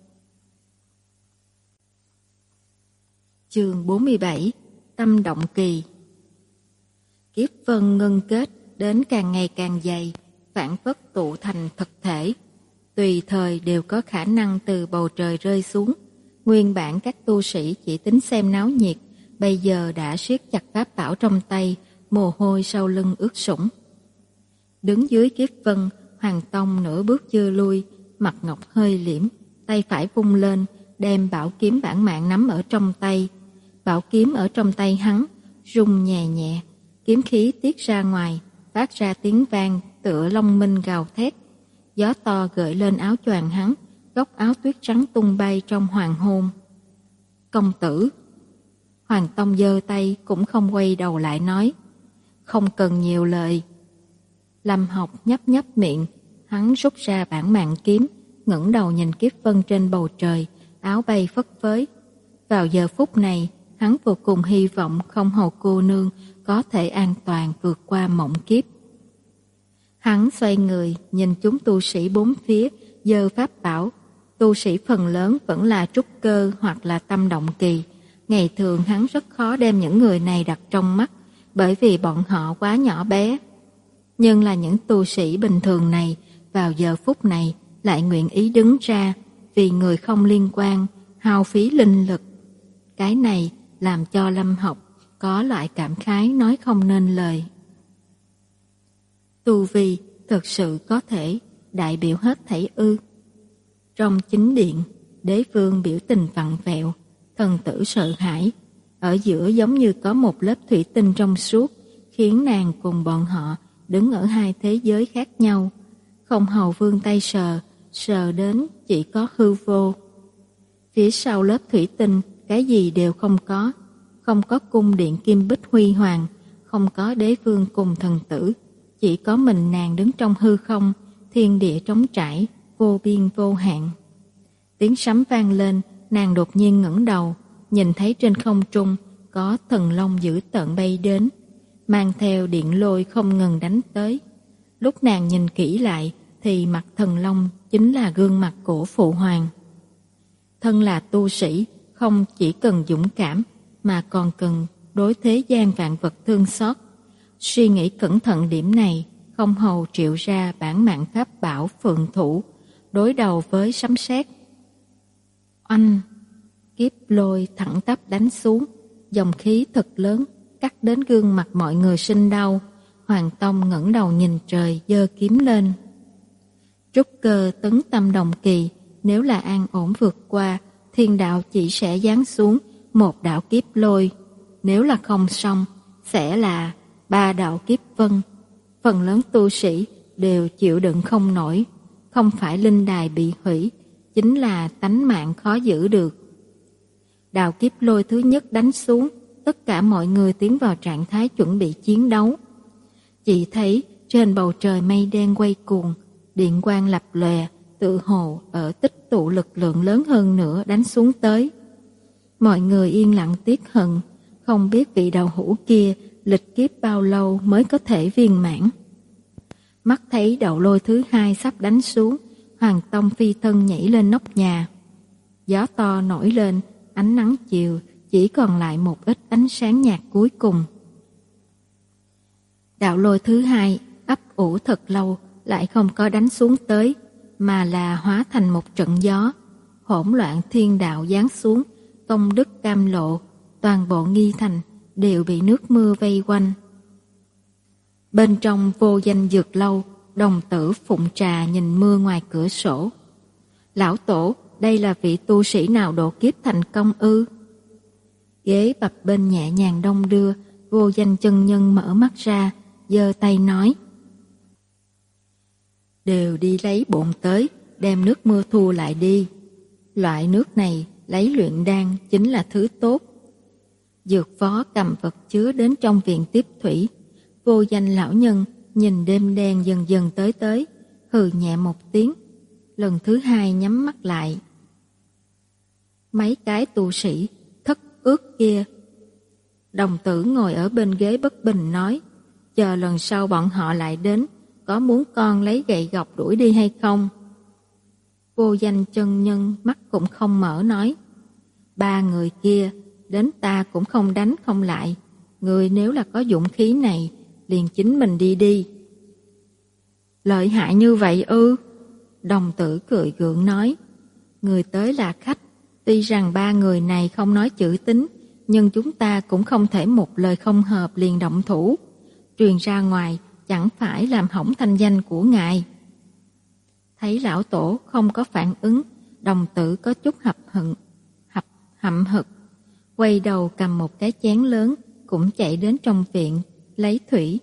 Chương bốn mươi bảy. Tâm động kỳ. Kiếp vân ngân kết đến càng ngày càng dày, phản phất tụ thành thực thể. Tùy thời đều có khả năng từ bầu trời rơi xuống. Nguyên bản các tu sĩ chỉ tính xem náo nhiệt, bây giờ đã siết chặt pháp bảo trong tay, mồ hôi sau lưng ướt sũng. Đứng dưới kiếp vân, Hoàng Tông nửa bước chưa lui, mặt ngọc hơi liễm, tay phải vung lên, đem bảo kiếm bản mạng nắm ở trong tay. Bảo kiếm ở trong tay hắn, rung nhẹ nhẹ, kiếm khí tiết ra ngoài, phát ra tiếng vang tựa long minh gào thét. Gió to gợi lên áo choàng hắn, góc áo tuyết trắng tung bay trong hoàng hôn. Công tử! Hoàng Tông giơ tay cũng không quay đầu lại nói. Không cần nhiều lời. Lâm Học nhấp nhấp miệng, hắn rút ra bản mạng kiếm, ngẩng đầu nhìn kiếp vân trên bầu trời, áo bay phất phới. Vào giờ phút này, hắn vô cùng hy vọng không hầu cô nương có thể an toàn vượt qua mộng kiếp. Hắn xoay người, nhìn chúng tu sĩ bốn phía, giơ pháp bảo. Tu sĩ phần lớn vẫn là trúc cơ hoặc là tâm động kỳ. Ngày thường hắn rất khó đem những người này đặt trong mắt, bởi vì bọn họ quá nhỏ bé. Nhưng là những tu sĩ bình thường này, vào giờ phút này lại nguyện ý đứng ra, vì người không liên quan, hao phí linh lực. Cái này làm cho Lâm Học có loại cảm khái nói không nên lời. Tu vi thực sự có thể đại biểu hết thảy ư? Trong chính điện, đế vương biểu tình vặn vẹo, thần tử sợ hãi. Ở giữa giống như có một lớp thủy tinh trong suốt, khiến nàng cùng bọn họ đứng ở hai thế giới khác nhau. Không hầu vươn tay sờ, sờ đến chỉ có hư vô. Phía sau lớp thủy tinh, cái gì đều không có. Không có cung điện kim bích huy hoàng, không có đế vương cùng thần tử. Chỉ có mình nàng đứng trong hư không, thiên địa trống trải, vô biên vô hạn. Tiếng sấm vang lên, nàng đột nhiên ngẩng đầu, nhìn thấy trên không trung có thần long dữ tợn bay đến, mang theo điện lôi không ngừng đánh tới. Lúc nàng nhìn kỹ lại thì mặt thần long chính là gương mặt của phụ hoàng. Thân là tu sĩ, không chỉ cần dũng cảm mà còn cần đối thế gian vạn vật thương xót. Suy nghĩ cẩn thận điểm này, không hầu triệu ra bản mạng pháp bảo phượng thủ, đối đầu với sấm sét. Oanh! Kiếp lôi thẳng tắp đánh xuống, dòng khí thật lớn cắt đến gương mặt mọi người sinh đau. Hoàng Tông ngẩng đầu nhìn trời, giơ kiếm lên. Trúc cơ tấn tâm đồng kỳ, nếu là an ổn vượt qua thiên đạo chỉ sẽ giáng xuống một đạo kiếp lôi, nếu là không xong sẽ là ba đạo kiếp vân. Phần lớn tu sĩ đều chịu đựng không nổi, không phải linh đài bị hủy, chính là tánh mạng khó giữ được. Đạo kiếp lôi thứ nhất đánh xuống, tất cả mọi người tiến vào trạng thái chuẩn bị chiến đấu. Chỉ thấy trên bầu trời mây đen quay cuồng, điện quang lập lòe, tự hồ ở tích tụ lực lượng lớn hơn nữa đánh xuống tới. Mọi người yên lặng tiếc hận, không biết vị đạo hữu kia lịch kiếp bao lâu mới có thể viên mãn. Mắt thấy đạo lôi thứ hai sắp đánh xuống, Hoàng Tông phi thân nhảy lên nóc nhà. Gió to nổi lên, ánh nắng chiều chỉ còn lại một ít ánh sáng nhạt cuối cùng. Đạo lôi thứ hai ấp ủ thật lâu lại không có đánh xuống tới, mà là hóa thành một trận gió. Hỗn loạn thiên đạo giáng xuống, công đức cam lộ, toàn bộ nghi thành đều bị nước mưa vây quanh. Bên trong Vô Danh Dược Lâu, đồng tử phụng trà nhìn mưa ngoài cửa sổ. Lão tổ, đây là vị tu sĩ nào độ kiếp thành công ư? Ghế bập bên nhẹ nhàng đông đưa, Vô Danh chân nhân mở mắt ra, giơ tay nói: đều đi lấy bộn tới, đem nước mưa thu lại đi. Loại nước này lấy luyện đan chính là thứ tốt. Dược phó cầm vật chứa đến trong viện tiếp thủy. Vô Danh lão nhân nhìn đêm đen dần dần tới tới, hừ nhẹ một tiếng, lần thứ hai nhắm mắt lại. Mấy cái tu sĩ thất ước kia. Đồng tử ngồi ở bên ghế bất bình nói: chờ lần sau bọn họ lại đến, có muốn con lấy gậy gộc đuổi đi hay không? Vô Danh chân nhân mắt cũng không mở nói: ba người kia đến ta cũng không đánh không lại, người nếu là có dũng khí này liền chính mình đi đi. Lợi hại như vậy ư? Đồng tử cười gượng nói: người tới là khách, tuy rằng ba người này không nói chữ tín, nhưng chúng ta cũng không thể một lời không hợp liền động thủ, truyền ra ngoài chẳng phải làm hỏng thanh danh của ngài. Thấy lão tổ không có phản ứng, đồng tử có chút hậm hực, hậm, hậm hực, quay đầu cầm một cái chén lớn, cũng chạy đến trong viện lấy thủy.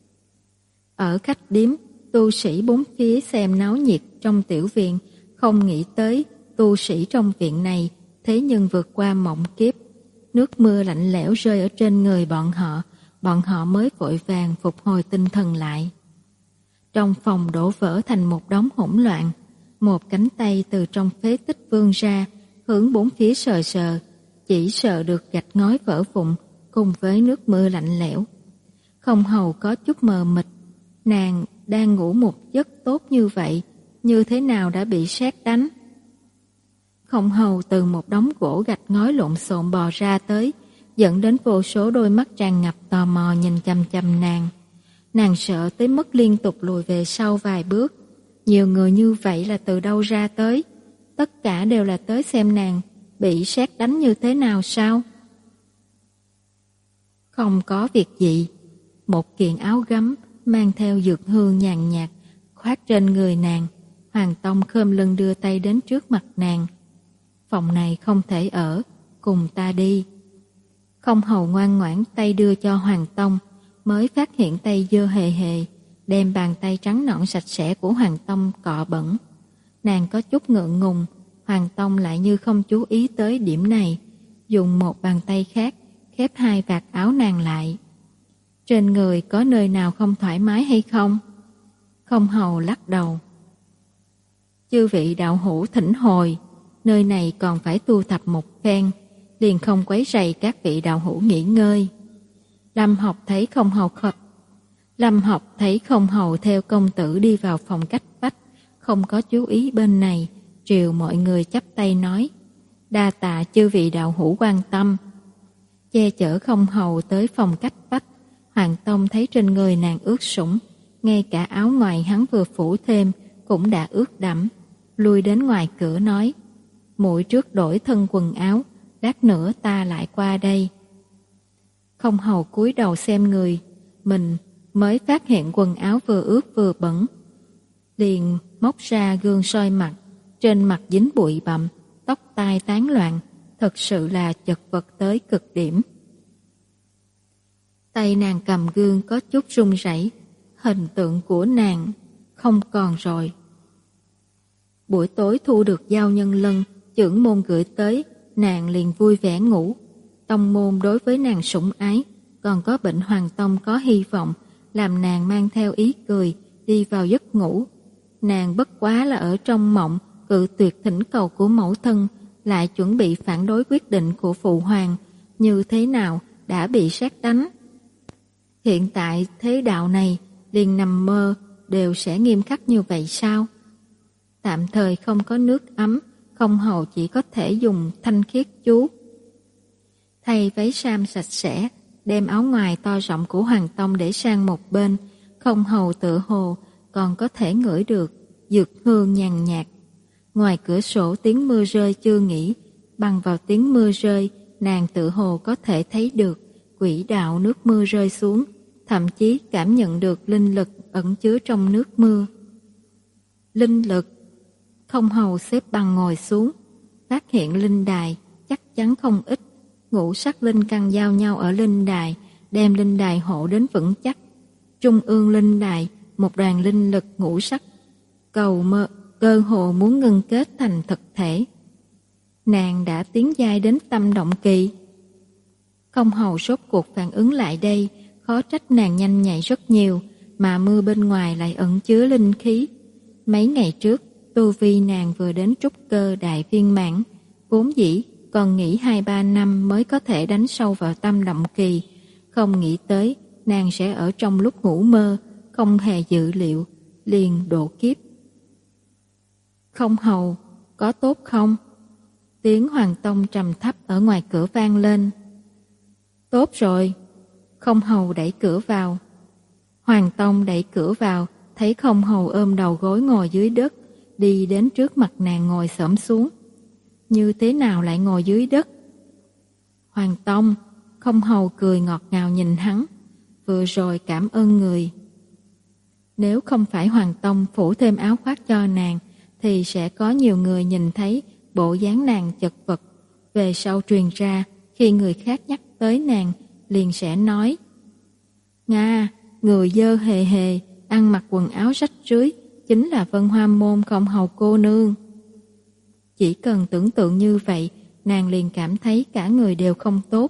Ở khách điếm, tu sĩ bốn phía xem náo nhiệt trong tiểu viện, không nghĩ tới tu sĩ trong viện này thế nhưng vượt qua mộng kiếp. Nước mưa lạnh lẽo rơi ở trên người bọn họ, bọn họ mới vội vàng phục hồi tinh thần lại. Trong phòng đổ vỡ thành một đống hỗn loạn, một cánh tay từ trong phế tích vươn ra, hướng bốn phía sờ sờ, chỉ sợ được gạch ngói vỡ vụn cùng với nước mưa lạnh lẽo. Không hầu có chút mờ mịt, nàng đang ngủ một giấc tốt như vậy, như thế nào đã bị sét đánh? Không hầu từ một đống gỗ gạch ngói lộn xộn bò ra tới, dẫn đến vô số đôi mắt tràn ngập tò mò nhìn chằm chằm nàng. Nàng sợ tới mức liên tục lùi về sau vài bước. Nhiều người như vậy là từ đâu ra tới? Tất cả đều là tới xem nàng bị sét đánh như thế nào sao? Không có việc gì. Một kiện áo gấm mang theo dược hương nhàn nhạt khoác trên người nàng. Hoàng Tông khom lưng đưa tay đến trước mặt nàng. Phòng này không thể ở, cùng ta đi. Không hầu ngoan ngoãn tay đưa cho Hoàng Tông, mới phát hiện tay dơ hề hề, đem bàn tay trắng nõn sạch sẽ của Hoàng Tông cọ bẩn. Nàng có chút ngượng ngùng, Hoàng Tông lại như không chú ý tới điểm này, dùng một bàn tay khác khép hai vạt áo nàng lại. Trên người có nơi nào không thoải mái hay không? Không hầu lắc đầu. Chư vị đạo hữu thỉnh hồi, nơi này còn phải tu tập một phen, liền không quấy rầy các vị đạo hữu nghỉ ngơi. Lâm Học thấy không hầu khập. Lâm Học thấy không hầu theo công tử đi vào phòng cách vách, không có chú ý bên này, triều mọi người chắp tay nói: đa tạ chư vị đạo hữu quan tâm. Che chở không hầu tới phòng cách vách, Hoàng Tông thấy trên người nàng ướt sũng, ngay cả áo ngoài hắn vừa phủ thêm cũng đã ướt đẫm, lui đến ngoài cửa nói: muội trước đổi thân quần áo, lát nữa ta lại qua đây. Không hầu cúi đầu xem người mình, mới phát hiện quần áo vừa ướt vừa bẩn, liền móc ra gương soi mặt, trên mặt dính bụi bặm, tóc tai tán loạn, thật sự là chật vật tới cực điểm. Tay nàng cầm gương có chút run rẩy, hình tượng của nàng không còn rồi. Buổi tối thu được giao nhân lân, trưởng môn gửi tới, nàng liền vui vẻ ngủ. Tông môn đối với nàng sủng ái, còn có Bệnh Hoàng Tông có hy vọng, làm nàng mang theo ý cười, đi vào giấc ngủ. Nàng bất quá là ở trong mộng, cự tuyệt thỉnh cầu của mẫu thân, lại chuẩn bị phản đối quyết định của phụ hoàng, như thế nào đã bị sét đánh. Hiện tại thế đạo này, liền nằm mơ, đều sẽ nghiêm khắc như vậy sao? Tạm thời không có nước ấm, Không hầu chỉ có thể dùng thanh khiết chú. Thay váy sam sạch sẽ, đem áo ngoài to rộng của Hoàng Tông để sang một bên, Không hầu tự hồ còn có thể ngửi được dược hương nhàn nhạt. Ngoài cửa sổ tiếng mưa rơi chưa nghỉ, bằng vào tiếng mưa rơi, nàng tự hồ có thể thấy được quỹ đạo nước mưa rơi xuống, thậm chí cảm nhận được linh lực ẩn chứa trong nước mưa. Linh lực. Không hầu xếp bằng ngồi xuống, phát hiện linh đài chắc chắn không ít, ngũ sắc linh căn giao nhau ở linh đài, đem linh đài hộ đến vững chắc. Trung ương linh đài, một đoàn linh lực ngũ sắc cầu mơ, cơ hồ muốn ngưng kết thành thực thể. Nàng đã tiến giai đến tâm động kỳ. Không hầu rốt cuộc phản ứng lại đây, khó trách nàng nhanh nhạy rất nhiều, mà mưa bên ngoài lại ẩn chứa linh khí. Mấy ngày trước, tu vi nàng vừa đến trúc cơ đại viên mãn, vốn dĩ còn nghĩ hai ba năm mới có thể đánh sâu vào tâm động kỳ, không nghĩ tới nàng sẽ ở trong lúc ngủ mơ, không hề dự liệu, liền độ kiếp. Không hầu, có tốt không? Tiếng Hoàng Tông trầm thấp ở ngoài cửa vang lên. Tốt rồi. Không hầu đẩy cửa vào. Hoàng Tông đẩy cửa vào, thấy không hầu ôm đầu gối ngồi dưới đất, đi đến trước mặt nàng ngồi xổm xuống. Như thế nào lại ngồi dưới đất? Hoàng Tông, không hầu cười ngọt ngào nhìn hắn, vừa rồi cảm ơn người. Nếu không phải Hoàng Tông phủ thêm áo khoác cho nàng, thì sẽ có nhiều người nhìn thấy bộ dáng nàng chật vật. Về sau truyền ra, khi người khác nhắc tới nàng, liền sẽ nói: Nga, người dơ hề hề, ăn mặc quần áo rách rưới, chính là Vân Hoa Môn Không hầu cô nương. Chỉ cần tưởng tượng như vậy, nàng liền cảm thấy cả người đều không tốt.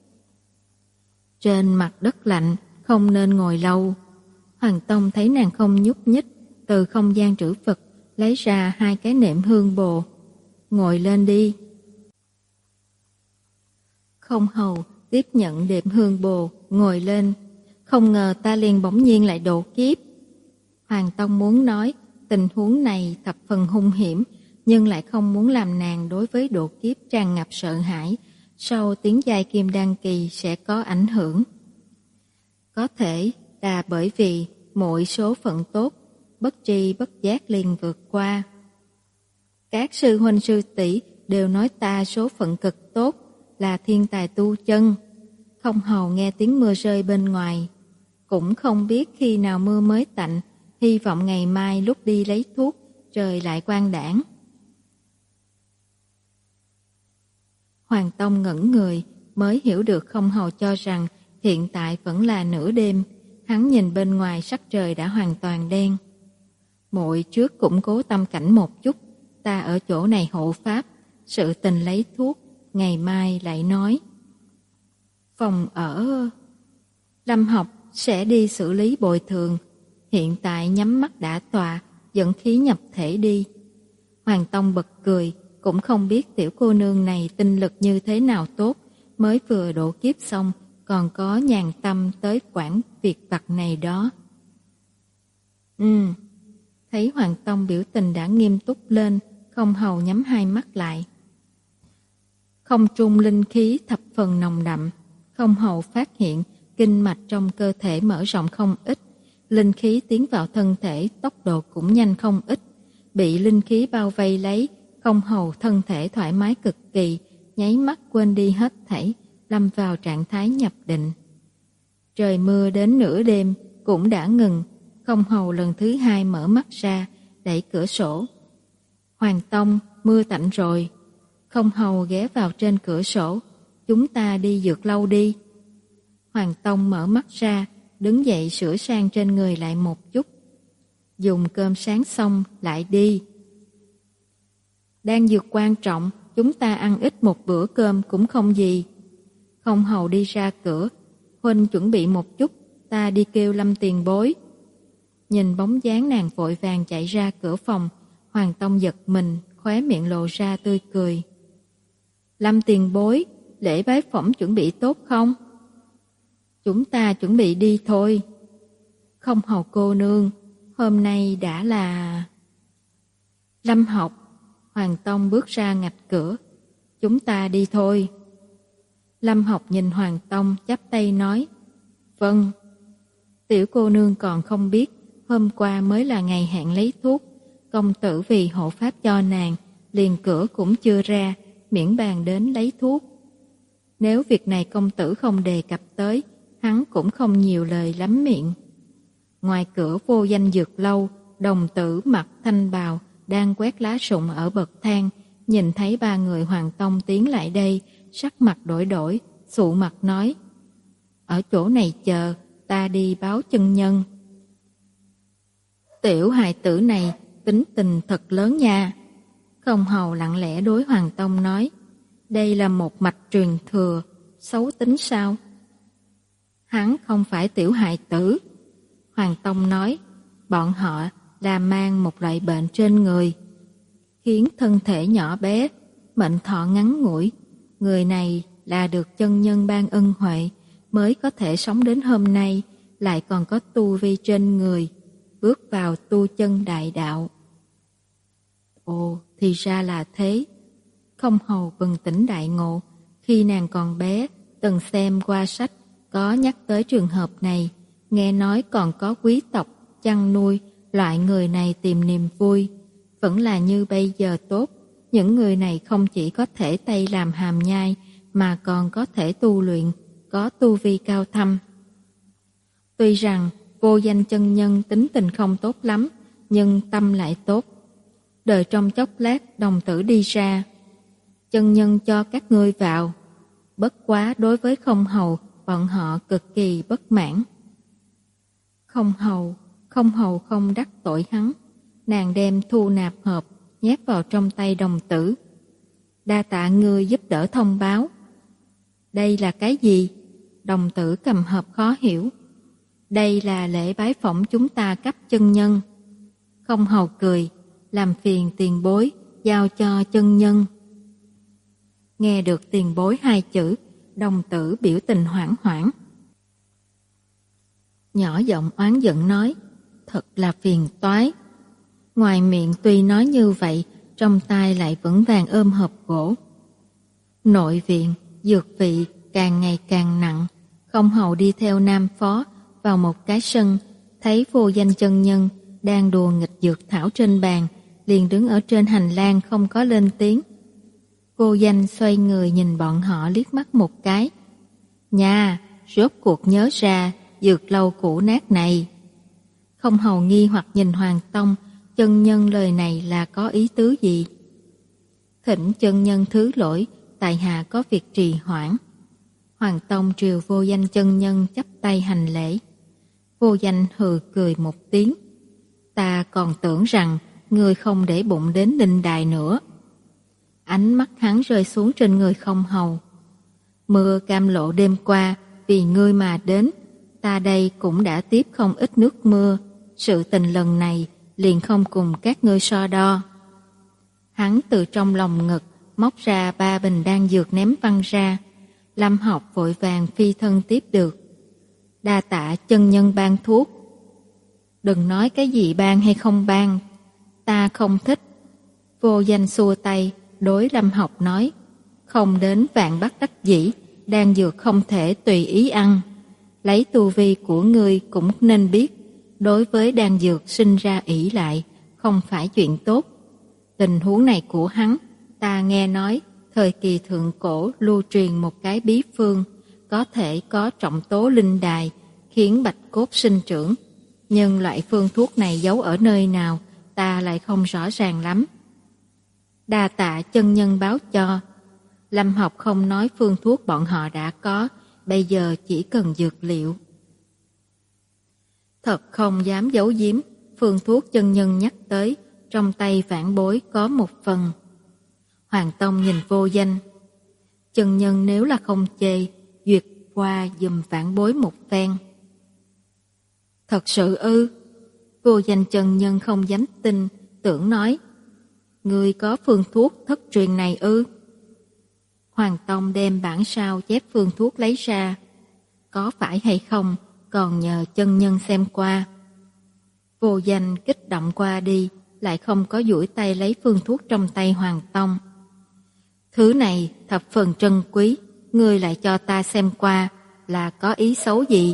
Trên mặt đất lạnh, không nên ngồi lâu. Hoàng Tông thấy nàng không nhúc nhích, từ không gian trữ vật lấy ra hai cái nệm hương bồ. Ngồi lên đi. Không hầu tiếp nhận đệm hương bồ, ngồi lên. Không ngờ ta liền bỗng nhiên lại độ kiếp. Hoàng Tông muốn nói tình huống này thập phần hung hiểm, nhưng lại không muốn làm nàng đối với độ kiếp tràn ngập sợ hãi, sau tiến giai kim đan kỳ sẽ có ảnh hưởng. Có thể là bởi vì mỗi số phận tốt, bất tri bất giác liền vượt qua. Các sư huynh sư tỷ đều nói ta số phận cực tốt, là thiên tài tu chân. Không hầu nghe tiếng mưa rơi bên ngoài, cũng không biết khi nào mưa mới tạnh, hy vọng ngày mai lúc đi lấy thuốc trời lại quang đãng. Hoàng Tông ngẩn người, mới hiểu được không hầu cho rằng hiện tại vẫn là nửa đêm. Hắn nhìn bên ngoài sắc trời đã hoàn toàn đen. Muội trước củng cố tâm cảnh một chút, ta ở chỗ này hộ pháp, sự tình lấy thuốc, ngày mai lại nói. Phòng ở... Lâm Học sẽ đi xử lý bồi thường, hiện tại nhắm mắt đã tọa, dẫn khí nhập thể đi. Hoàng Tông bật cười, cũng không biết tiểu cô nương này tinh lực như thế nào tốt, mới vừa độ kiếp xong, còn có nhàn tâm tới quản việc vặt này đó. Ừ, thấy Hoàng Tông biểu tình đã nghiêm túc lên, không hầu nhắm hai mắt lại. Không trung linh khí thập phần nồng đậm, không hầu phát hiện kinh mạch trong cơ thể mở rộng không ít, linh khí tiến vào thân thể tốc độ cũng nhanh không ít, bị linh khí bao vây lấy, không hầu thân thể thoải mái cực kỳ, nháy mắt quên đi hết thảy, lâm vào trạng thái nhập định. Trời mưa đến nửa đêm cũng đã ngừng, không hầu lần thứ hai mở mắt ra, đẩy cửa sổ. Hoàng Tông, mưa tạnh rồi. Không hầu ghé vào trên cửa sổ. Chúng ta đi dược lâu đi. Hoàng Tông mở mắt ra, đứng dậy sửa sang trên người lại một chút. Dùng cơm sáng xong lại đi. Đang dược quan trọng, chúng ta ăn ít một bữa cơm cũng không gì. Không hầu đi ra cửa. Huynh chuẩn bị một chút, ta đi kêu Lâm tiền bối. Nhìn bóng dáng nàng vội vàng chạy ra cửa phòng, Hoàng Tông giật mình, khóe miệng lộ ra tươi cười. Lâm tiền bối, lễ bái phỏng chuẩn bị tốt không? Chúng ta chuẩn bị đi thôi. Không hầu cô nương, hôm nay đã là... Lâm học. Hoàng Tông bước ra ngạch cửa. Chúng ta đi thôi. Lâm học nhìn Hoàng Tông chắp tay nói. Vâng. Tiểu cô nương còn không biết, hôm qua mới là ngày hẹn lấy thuốc. Công tử vì hộ pháp cho nàng, liền cửa cũng chưa ra, miễn bàn đến lấy thuốc. Nếu việc này công tử không đề cập tới, hắn cũng không nhiều lời lắm miệng. Ngoài cửa vô danh dược lâu, đồng tử mặc thanh bào đang quét lá sụng ở bậc thang, nhìn thấy ba người Hoàng Tông tiến lại đây, sắc mặt đổi đổi, sụ mặt nói: ở chỗ này chờ, ta đi báo chân nhân. Tiểu hài tử này tính tình thật lớn nha. Không hầu lặng lẽ đối Hoàng Tông nói: đây là một mạch truyền thừa, xấu tính sao? Hắn không phải tiểu hài tử. Hoàng Tông nói: bọn họ là mang một loại bệnh trên người, khiến thân thể nhỏ bé, mệnh thọ ngắn ngủi. Người này là được chân nhân ban ân huệ mới có thể sống đến hôm nay, lại còn có tu vi trên người, bước vào tu chân đại đạo. Ồ, thì ra là thế. Không hầu bừng tỉnh đại ngộ, khi nàng còn bé, từng xem qua sách có nhắc tới trường hợp này, nghe nói còn có quý tộc chăn nuôi loại người này tìm niềm vui. Vẫn là như bây giờ tốt, những người này không chỉ có thể tay làm hàm nhai, mà còn có thể tu luyện, có tu vi cao thâm. Tuy rằng vô danh chân nhân tính tình không tốt lắm, nhưng tâm lại tốt. Đợi trong chốc lát đồng tử đi ra. Chân nhân cho các ngươi vào. Bất quá đối với không hầu, bọn họ cực kỳ bất mãn. Không hầu, không hầu không đắc tội hắn. Nàng đem thu nạp hộp nhét vào trong tay đồng tử. Đa tạ ngươi giúp đỡ thông báo. Đây là cái gì? Đồng tử cầm hộp khó hiểu. Đây là lễ bái phỏng chúng ta cấp chân nhân. Không hầu cười, làm phiền tiền bối, giao cho chân nhân. Nghe được tiền bối hai chữ, đồng tử biểu tình hoảng hoảng. Nhỏ giọng oán giận nói, thật là phiền toái. Ngoài miệng tuy nói như vậy, trong tay lại vững vàng ôm hộp gỗ. Nội viện, dược vị càng ngày càng nặng. Không hầu đi theo nam phó vào một cái sân, thấy vô danh chân nhân đang đùa nghịch dược thảo trên bàn, liền đứng ở trên hành lang không có lên tiếng. Vô danh xoay người nhìn bọn họ liếc mắt một cái. Nha, rốt cuộc nhớ ra dược lâu cũ nát này. Không hầu nghi hoặc nhìn Hoàng Tông, chân nhân lời này là có ý tứ gì? Thỉnh chân nhân thứ lỗi, tại hạ có việc trì hoãn. Hoàng Tông triều vô danh chân nhân chắp tay hành lễ. Vô danh hừ cười một tiếng. Ta còn tưởng rằng ngươi không để bụng đến linh đài nữa. Ánh mắt hắn rơi xuống trên người không hầu. Mưa cam lộ đêm qua, vì ngươi mà đến, ta đây cũng đã tiếp không ít nước mưa. Sự tình lần này liền không cùng các ngươi so đo. Hắn từ trong lòng ngực móc ra ba bình đan dược ném văng ra. Lâm Học vội vàng phi thân tiếp được. Đa tạ chân nhân ban thuốc. Đừng nói cái gì ban hay không ban, ta không thích. Vô danh xua tay, đối Lâm Học nói, không đến vạn bất đắc dĩ, đan dược không thể tùy ý ăn. Lấy tu vi của ngươi cũng nên biết, đối với đan dược sinh ra ỷ lại, không phải chuyện tốt. Tình huống này của hắn, ta nghe nói, thời kỳ thượng cổ lưu truyền một cái bí phương, có thể có trọng tố linh đài, khiến bạch cốt sinh trưởng. Nhưng loại phương thuốc này giấu ở nơi nào, ta lại không rõ ràng lắm. Đa tạ chân nhân báo cho. Lâm Học không nói phương thuốc bọn họ đã có, bây giờ chỉ cần dược liệu. Thật không dám giấu giếm, phương thuốc chân nhân nhắc tới, trong tay vãn bối có một phần. Hoàng Tông nhìn Vô Danh. Chân nhân nếu là không chê, duyệt qua giùm vãn bối một phen. Thật sự ư? Vô Danh chân nhân không dám tin, tưởng nói, ngươi có phương thuốc thất truyền này ư? Hoàng Tông đem bản sao chép phương thuốc lấy ra. Có phải hay không, còn nhờ chân nhân xem qua. Vô Danh kích động qua đi, lại không có duỗi tay lấy phương thuốc trong tay Hoàng Tông. Thứ này thập phần trân quý, ngươi lại cho ta xem qua, là có ý xấu gì?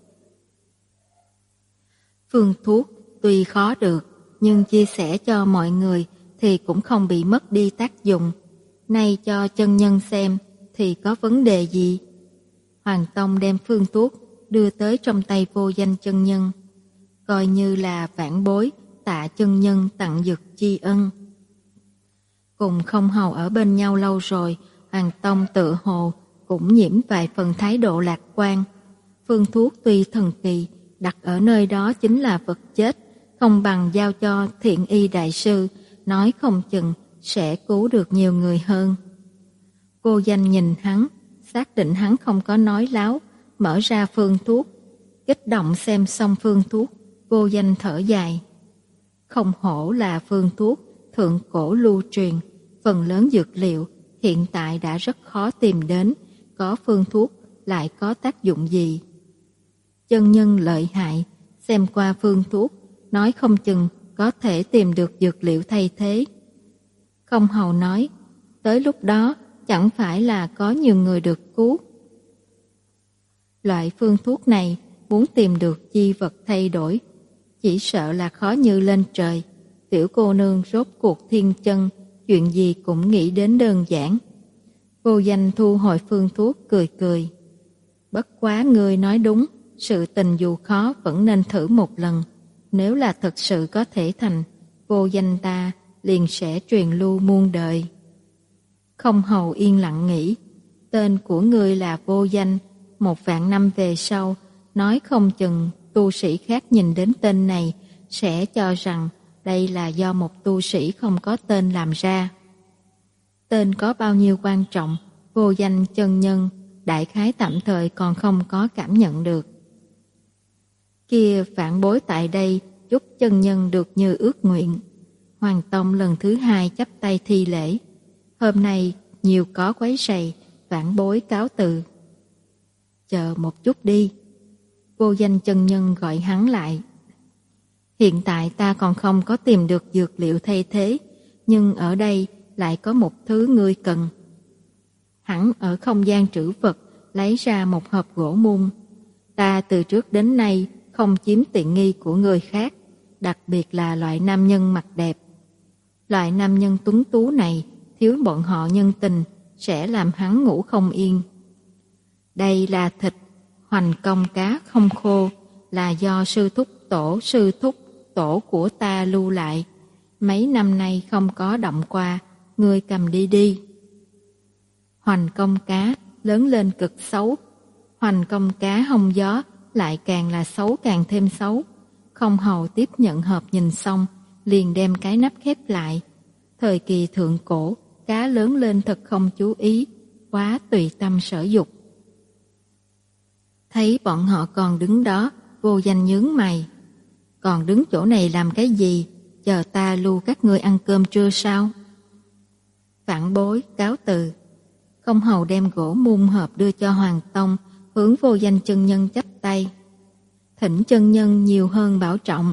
Phương thuốc tuy khó được, nhưng chia sẻ cho mọi người thì cũng không bị mất đi tác dụng. Nay cho chân nhân xem thì có vấn đề gì? Hoàng Tông đem phương thuốc đưa tới trong tay Vô Danh chân nhân, coi như là vãn bối tạ chân nhân tặng dược tri ân. Cùng Không Hầu ở bên nhau lâu rồi, Hoàng Tông tự hồ cũng nhiễm vài phần thái độ lạc quan. Phương thuốc tuy thần kỳ, đặt ở nơi đó chính là vật chết, không bằng giao cho Thiện Y đại sư, nói không chừng sẽ cứu được nhiều người hơn. Vô Danh nhìn hắn, xác định hắn không có nói láo, mở ra phương thuốc, kích động xem xong phương thuốc, Vô Danh thở dài. Không hổ là phương thuốc thượng cổ lưu truyền, phần lớn dược liệu hiện tại đã rất khó tìm đến, có phương thuốc lại có tác dụng gì? Chân nhân lợi hại, xem qua phương thuốc, nói không chừng có thể tìm được dược liệu thay thế. Không Hầu nói, tới lúc đó chẳng phải là có nhiều người được cứu. Loại phương thuốc này muốn tìm được chi vật thay đổi, chỉ sợ là khó như lên trời. Tiểu cô nương rốt cuộc thiên chân, chuyện gì cũng nghĩ đến đơn giản. Vô Danh thu hồi phương thuốc cười cười. Bất quá ngươi nói đúng, sự tình dù khó vẫn nên thử một lần. Nếu là thật sự có thể thành, Vô Danh ta liền sẽ truyền lưu muôn đời. Không Hầu yên lặng nghĩ, tên của ngươi là Vô Danh, một vạn năm về sau, nói không chừng tu sĩ khác nhìn đến tên này sẽ cho rằng đây là do một tu sĩ không có tên làm ra. Tên có bao nhiêu quan trọng, Vô Danh chân nhân đại khái tạm thời còn không có cảm nhận được. Kia vãn bối tại đây chúc chân nhân được như ước nguyện. Hoàng Tông lần thứ hai chắp tay thi lễ. Hôm nay nhiều có quấy rầy, vãn bối cáo từ. Chờ một chút đi. Vô Danh chân nhân gọi hắn lại. Hiện tại ta còn không có tìm được dược liệu thay thế, nhưng ở đây lại có một thứ ngươi cần. Hắn ở không gian trữ vật lấy ra một hộp gỗ mun. Ta từ trước đến nay không chiếm tiện nghi của người khác, đặc biệt là loại nam nhân mặt đẹp. Loại nam nhân tuấn tú này thiếu bọn họ nhân tình sẽ làm hắn ngủ không yên. Đây là thịt hoành công cá không khô, là do sư thúc tổ sư thúc tổ của ta lưu lại. Mấy năm nay không có động qua, ngươi cầm đi đi. Hoành công cá lớn lên cực xấu, hoành công cá hông gió lại càng là xấu càng thêm xấu. Không Hầu tiếp nhận hộp nhìn xong, liền đem cái nắp khép lại. Thời kỳ thượng cổ, cá lớn lên thật không chú ý, quá tùy tâm sở dục. Thấy bọn họ còn đứng đó, Vô Danh nhướng mày. Còn đứng chỗ này làm cái gì? Chờ ta lưu các ngươi ăn cơm trưa sao? Vãn bối cáo từ. Không Hầu đem gỗ mun hộp đưa cho Hoàng Tông, hướng Vô Danh chân nhân chắp tay. Thỉnh chân nhân nhiều hơn bảo trọng.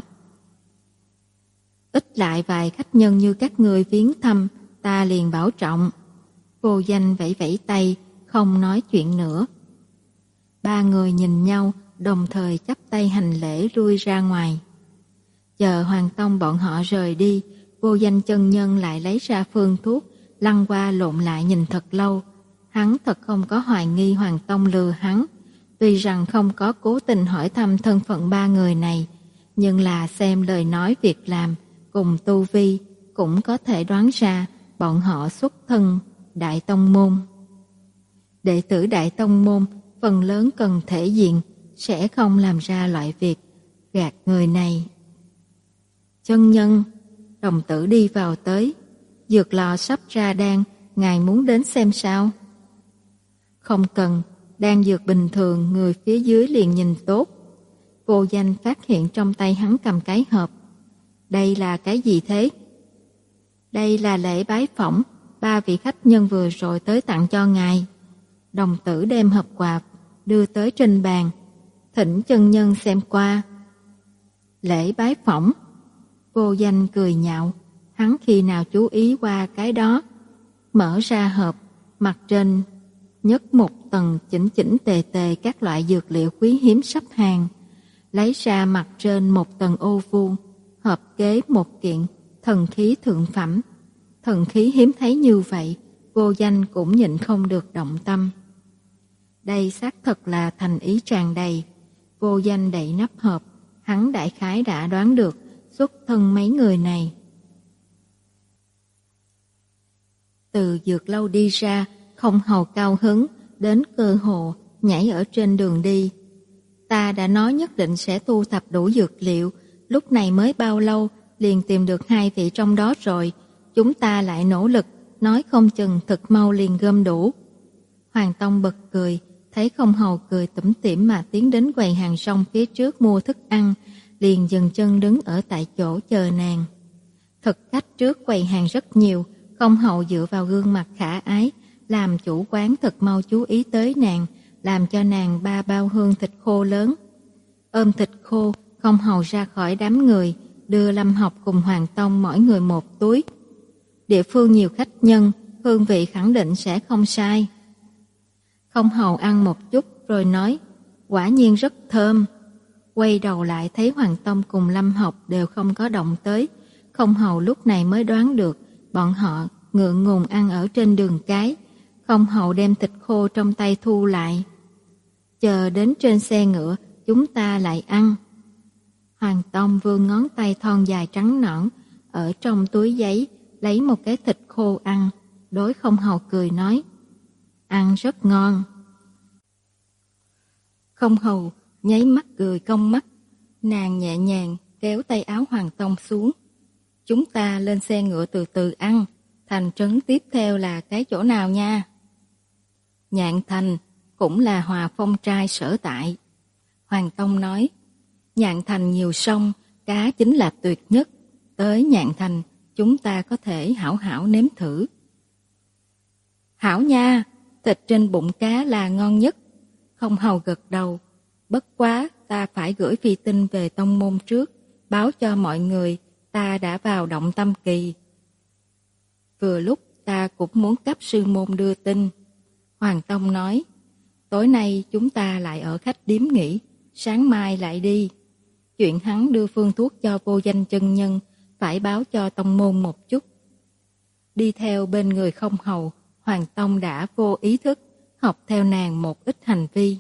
Ít lại vài khách nhân như các người viếng thăm, ta liền bảo trọng. Vô Danh vẫy vẫy tay, không nói chuyện nữa. Ba người nhìn nhau, đồng thời chắp tay hành lễ lui ra ngoài. Chờ Hoàng Tông bọn họ rời đi, Vô Danh chân nhân lại lấy ra phương thuốc, lăn qua lộn lại nhìn thật lâu. Hắn thật không có hoài nghi Hoàng Tông lừa hắn. Tuy rằng không có cố tình hỏi thăm thân phận ba người này, nhưng là xem lời nói việc làm cùng tu vi cũng có thể đoán ra bọn họ xuất thân Đại Tông Môn. Đệ tử Đại Tông Môn phần lớn cần thể diện, sẽ không làm ra loại việc gạt người này. Chân nhân, đồng tử đi vào tới, dược lò sắp ra đan, ngài muốn đến xem sao? Không cần, đan dược bình thường người phía dưới liền nhìn tốt. Vô Danh phát hiện trong tay hắn cầm cái hộp. Đây là cái gì thế? Đây là lễ bái phỏng, ba vị khách nhân vừa rồi tới tặng cho ngài. Đồng tử đem hộp quà đưa tới trên bàn, thỉnh chân nhân xem qua. Lễ bái phỏng. Vô Danh cười nhạo, hắn khi nào chú ý qua cái đó. Mở ra hộp, mặt trên nhấc một tầng chỉnh chỉnh tề tề các loại dược liệu quý hiếm sắp hàng, lấy ra mặt trên một tầng ô vuông, hợp kế một kiện thần khí thượng phẩm. Thần khí hiếm thấy như vậy, Vô Danh cũng nhịn không được động tâm. Đây xác thật là thành ý tràn đầy. Vô Danh đậy nắp hộp, hắn đại khái đã đoán được xuất thân mấy người này. Từ dược lâu đi ra, Không Hầu cao hứng, đến cơ hồ nhảy ở trên đường đi. Ta đã nói nhất định sẽ thu thập đủ dược liệu, lúc này mới bao lâu liền tìm được hai vị trong đó rồi, chúng ta lại nỗ lực, nói không chừng thật mau liền gom đủ. Hoàng Tông bật cười, thấy Không Hầu cười tủm tỉm mà tiến đến quầy hàng rong phía trước mua thức ăn, liền dừng chân đứng ở tại chỗ chờ nàng. Thực khách trước quầy hàng rất nhiều, Không Hầu dựa vào gương mặt khả ái, làm chủ quán thật mau chú ý tới nàng, làm cho nàng ba bao hương thịt khô lớn. Ôm thịt khô, Không Hầu ra khỏi đám người, đưa Lâm Học cùng Hoàng Tông mỗi người một túi. Địa phương nhiều khách nhân, hương vị khẳng định sẽ không sai. Không Hầu ăn một chút rồi nói, quả nhiên rất thơm. Quay đầu lại thấy Hoàng Tông cùng Lâm Học đều không có động tới. Không Hầu lúc này mới đoán được, bọn họ ngượng ngùng ăn ở trên đường cái. Không Hầu đem thịt khô trong tay thu lại. Chờ đến trên xe ngựa, chúng ta lại ăn. Hoàng Tông vươn ngón tay thon dài trắng nõn, ở trong túi giấy, lấy một cái thịt khô ăn, đối Không Hầu cười nói, ăn rất ngon. Không Hầu nháy mắt cười cong mắt, nàng nhẹ nhàng kéo tay áo Hoàng Tông xuống. Chúng ta lên xe ngựa từ từ ăn, thành trấn tiếp theo là cái chỗ nào nha? Nhạn Thành cũng là Hòa Phong trai sở tại. Hoàng Tông nói, Nhạn Thành nhiều sông, cá chính là tuyệt nhất. Tới Nhạn Thành, chúng ta có thể hảo hảo nếm thử. Hảo nha, thịt trên bụng cá là ngon nhất. Không Hầu gật đầu, bất quá ta phải gửi phi tin về tông môn trước, báo cho mọi người ta đã vào động tâm kỳ. Vừa lúc ta cũng muốn cấp sư môn đưa tin. Hoàng Tông nói, tối nay chúng ta lại ở khách điếm nghỉ, sáng mai lại đi. Chuyện hắn đưa phương thuốc cho Vô Danh chân nhân, phải báo cho tông môn một chút. Đi theo bên người Không Hầu, Hoàng Tông đã vô ý thức, học theo nàng một ít hành vi.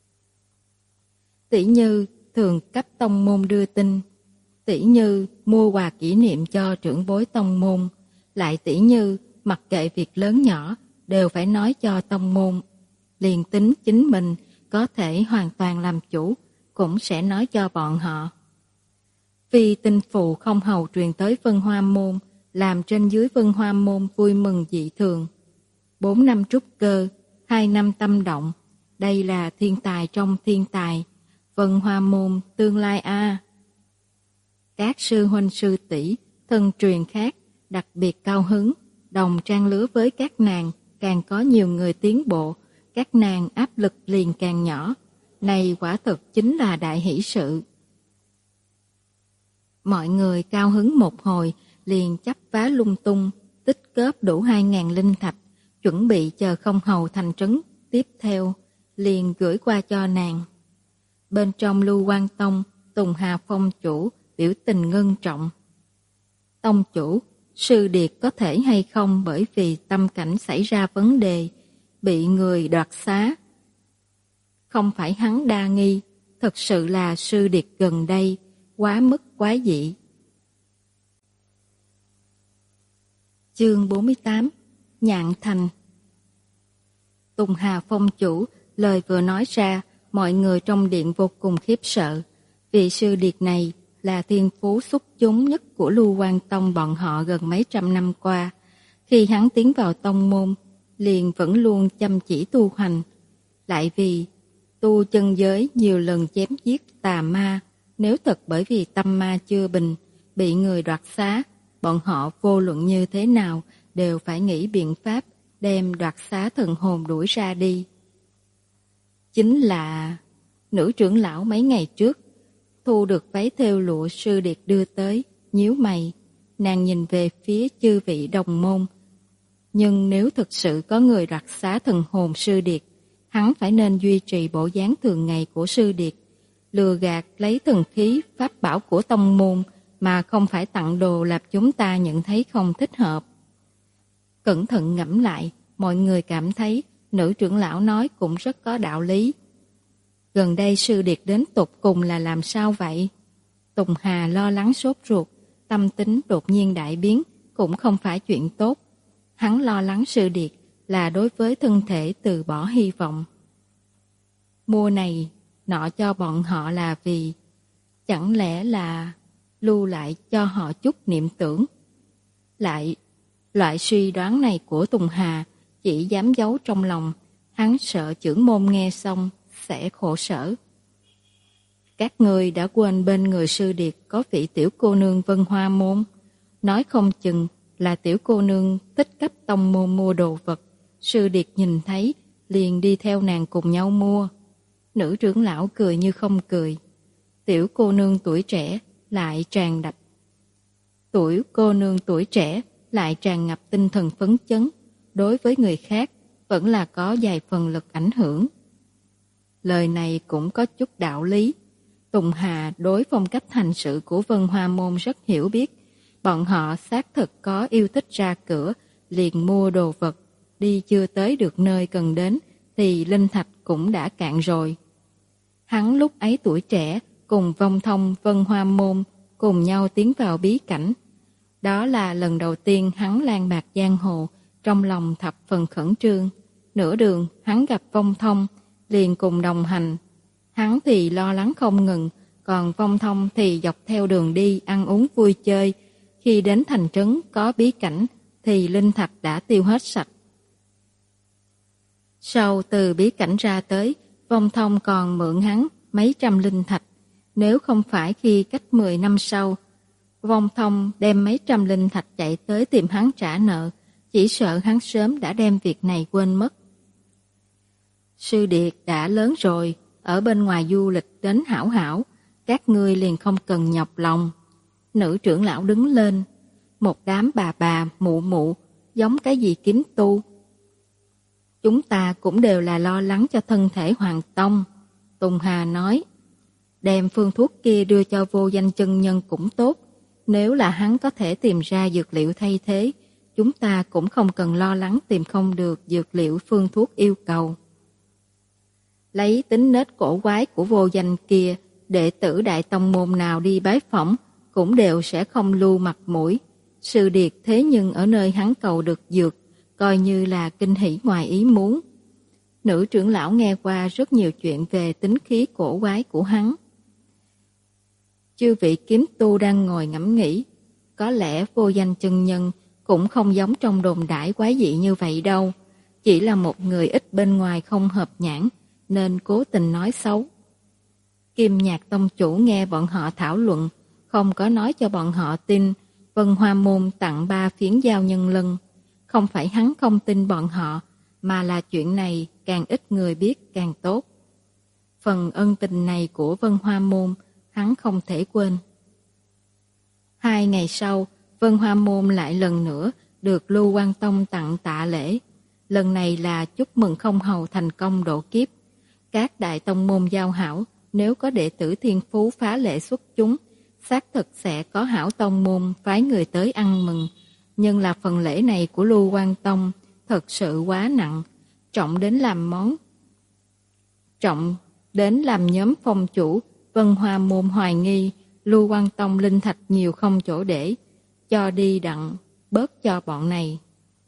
Tỷ như thường cấp tông môn đưa tin, tỷ như mua quà kỷ niệm cho trưởng bối tông môn, lại tỷ như mặc kệ việc lớn nhỏ, đều phải nói cho tông môn. Liền tính chính mình có thể hoàn toàn làm chủ, cũng sẽ nói cho bọn họ. Vì tinh phụ Không Hầu truyền tới Vân Hoa Môn, làm trên dưới Vân Hoa Môn vui mừng dị thường. Bốn năm trúc cơ, hai năm tâm động, đây là thiên tài trong thiên tài. Vân Hoa Môn tương lai a. À. Các sư huynh sư tỷ thân truyền khác đặc biệt cao hứng, đồng trang lứa với các nàng, càng có nhiều người tiến bộ, các nàng áp lực liền càng nhỏ. Này quả thực chính là đại hỷ sự. Mọi người cao hứng một hồi, liền chấp vá lung tung, tích góp đủ hai ngàn linh thạch, chuẩn bị chờ Không Hầu thành trấn tiếp theo, liền gửi qua cho nàng. Bên trong Lưu Quan Tông, Tùng Hà Phong chủ biểu tình ngưng trọng. Tông chủ, sư điệt có thể hay không bởi vì tâm cảnh xảy ra vấn đề, bị người đoạt xá? Không phải hắn đa nghi, thật sự là sư điệt gần đây quá mức quá dị. Chương bốn mươi tám. Nhạn Thành. Tùng Hà Phong chủ, lời vừa nói ra, mọi người trong điện vô cùng khiếp sợ. Vị sư điệt này là thiên phú xuất chúng nhất của Lưu Quan Tông bọn họ gần mấy trăm năm qua. Khi hắn tiến vào tông môn, liền vẫn luôn chăm chỉ tu hành. Lại vì tu chân giới nhiều lần chém giết tà ma, nếu thật bởi vì tâm ma chưa bình, bị người đoạt xá, bọn họ vô luận như thế nào đều phải nghĩ biện pháp đem đoạt xá thần hồn đuổi ra đi. Chính là nữ trưởng lão mấy ngày trước thu được váy thêu lụa sư điệt đưa tới, nhíu mày, nàng nhìn về phía chư vị đồng môn. Nhưng nếu thực sự có người đoạt xá thần hồn sư điệt, hắn phải nên duy trì bộ dáng thường ngày của sư điệt, lừa gạt lấy thần khí pháp bảo của tông môn mà không phải tặng đồ làm chúng ta nhận thấy không thích hợp. Cẩn thận ngẫm lại, mọi người cảm thấy nữ trưởng lão nói cũng rất có đạo lý. Gần đây sư điệt đến tột cùng là làm sao vậy? Tùng Hà lo lắng sốt ruột, tâm tính đột nhiên đại biến, cũng không phải chuyện tốt. Hắn lo lắng sư điệt là đối với thân thể từ bỏ hy vọng. Mua này, nọ cho bọn họ là vì, chẳng lẽ là lưu lại cho họ chút niệm tưởng. Lại, loại suy đoán này của Tùng Hà chỉ dám giấu trong lòng, hắn sợ trưởng môn nghe xong sẽ khổ sở. Các người đã quên bên người sư điệt có vị tiểu cô nương Vân Hoa Môn, nói không chừng là tiểu cô nương thích cấp tông môn mua đồ vật, sư điệt nhìn thấy liền đi theo nàng cùng nhau mua. Nữ trưởng lão cười như không cười. Tiểu cô nương tuổi trẻ lại tràn đập. Tuổi cô nương tuổi trẻ lại tràn ngập tinh thần phấn chấn, đối với người khác vẫn là có vài phần lực ảnh hưởng. Lời này cũng có chút đạo lý. Tùng Hà đối phong cách hành sự của Vân Hoa Môn rất hiểu biết. Bọn họ xác thực có yêu thích ra cửa, liền mua đồ vật, đi chưa tới được nơi cần đến, thì linh thạch cũng đã cạn rồi. Hắn lúc ấy tuổi trẻ, cùng Vong Thông Vân Hoa Môn, cùng nhau tiến vào bí cảnh. Đó là lần đầu tiên hắn lang bạc giang hồ, trong lòng thập phần khẩn trương. Nửa đường, hắn gặp Vong Thông, liền cùng đồng hành. Hắn thì lo lắng không ngừng, còn Vong Thông thì dọc theo đường đi ăn uống vui chơi. Khi đến thành trấn có bí cảnh, thì linh thạch đã tiêu hết sạch. Sau từ bí cảnh ra tới, Vong Thông còn mượn hắn mấy trăm linh thạch. Nếu không phải khi cách mười năm sau, Vong Thông đem mấy trăm linh thạch chạy tới tìm hắn trả nợ, chỉ sợ hắn sớm đã đem việc này quên mất. Sư điệt đã lớn rồi, ở bên ngoài du lịch đến hảo hảo, các ngươi liền không cần nhọc lòng. Nữ trưởng lão đứng lên, một đám bà bà, mụ mụ, giống cái gì kiếm tu. Chúng ta cũng đều là lo lắng cho thân thể Hoàng Tông. Tùng Hà nói, đem phương thuốc kia đưa cho Vô Danh chân nhân cũng tốt. Nếu là hắn có thể tìm ra dược liệu thay thế, chúng ta cũng không cần lo lắng tìm không được dược liệu phương thuốc yêu cầu. Lấy tính nết cổ quái của Vô Danh kia, đệ tử đại tông môn nào đi bái phỏng cũng đều sẽ không lưu mặt mũi. Sư điệt thế nhưng ở nơi hắn cầu được dược, coi như là kinh hỉ ngoài ý muốn. Nữ trưởng lão nghe qua rất nhiều chuyện về tính khí cổ quái của hắn. Chư vị kiếm tu đang ngồi ngẫm nghĩ, có lẽ Vô Danh chân nhân cũng không giống trong đồn đãi quái dị như vậy đâu, chỉ là một người ít bên ngoài không hợp nhãn, nên cố tình nói xấu. Kim Nhạc tông chủ nghe bọn họ thảo luận, không có nói cho bọn họ tin Vân Hoa Môn tặng ba phiến giao nhân lân. Không phải hắn không tin bọn họ, mà là chuyện này càng ít người biết càng tốt. Phần ân tình này của Vân Hoa Môn hắn không thể quên. Hai ngày sau, Vân Hoa Môn lại lần nữa được Lưu Quan Tông tặng tạ lễ. Lần này là chúc mừng không hầu thành công độ kiếp. Các đại tông môn giao hảo, nếu có đệ tử thiên phú phá lệ xuất chúng, xác thực sẽ có hảo tông môn phái người tới ăn mừng. Nhưng là phần lễ này của Lưu Quan Tông thật sự quá nặng, trọng đến làm món. Trọng đến làm nhóm phong chủ Vân Hoa Môn hoài nghi Lưu Quan Tông linh thạch nhiều không chỗ để, cho đi đặng bớt cho bọn này.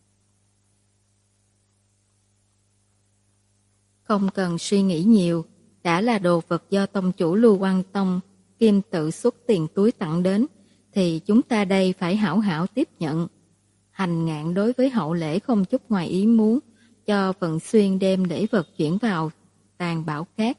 Không cần suy nghĩ nhiều, đã là đồ vật do tông chủ Lưu Quang Tông Kim tự xuất tiền túi tặng đến, thì chúng ta đây phải hảo hảo tiếp nhận. Hành Ngạn đối với hậu lễ không chút ngoài ý muốn, cho Vận Xuyên đem lễ vật chuyển vào tàn bảo khác.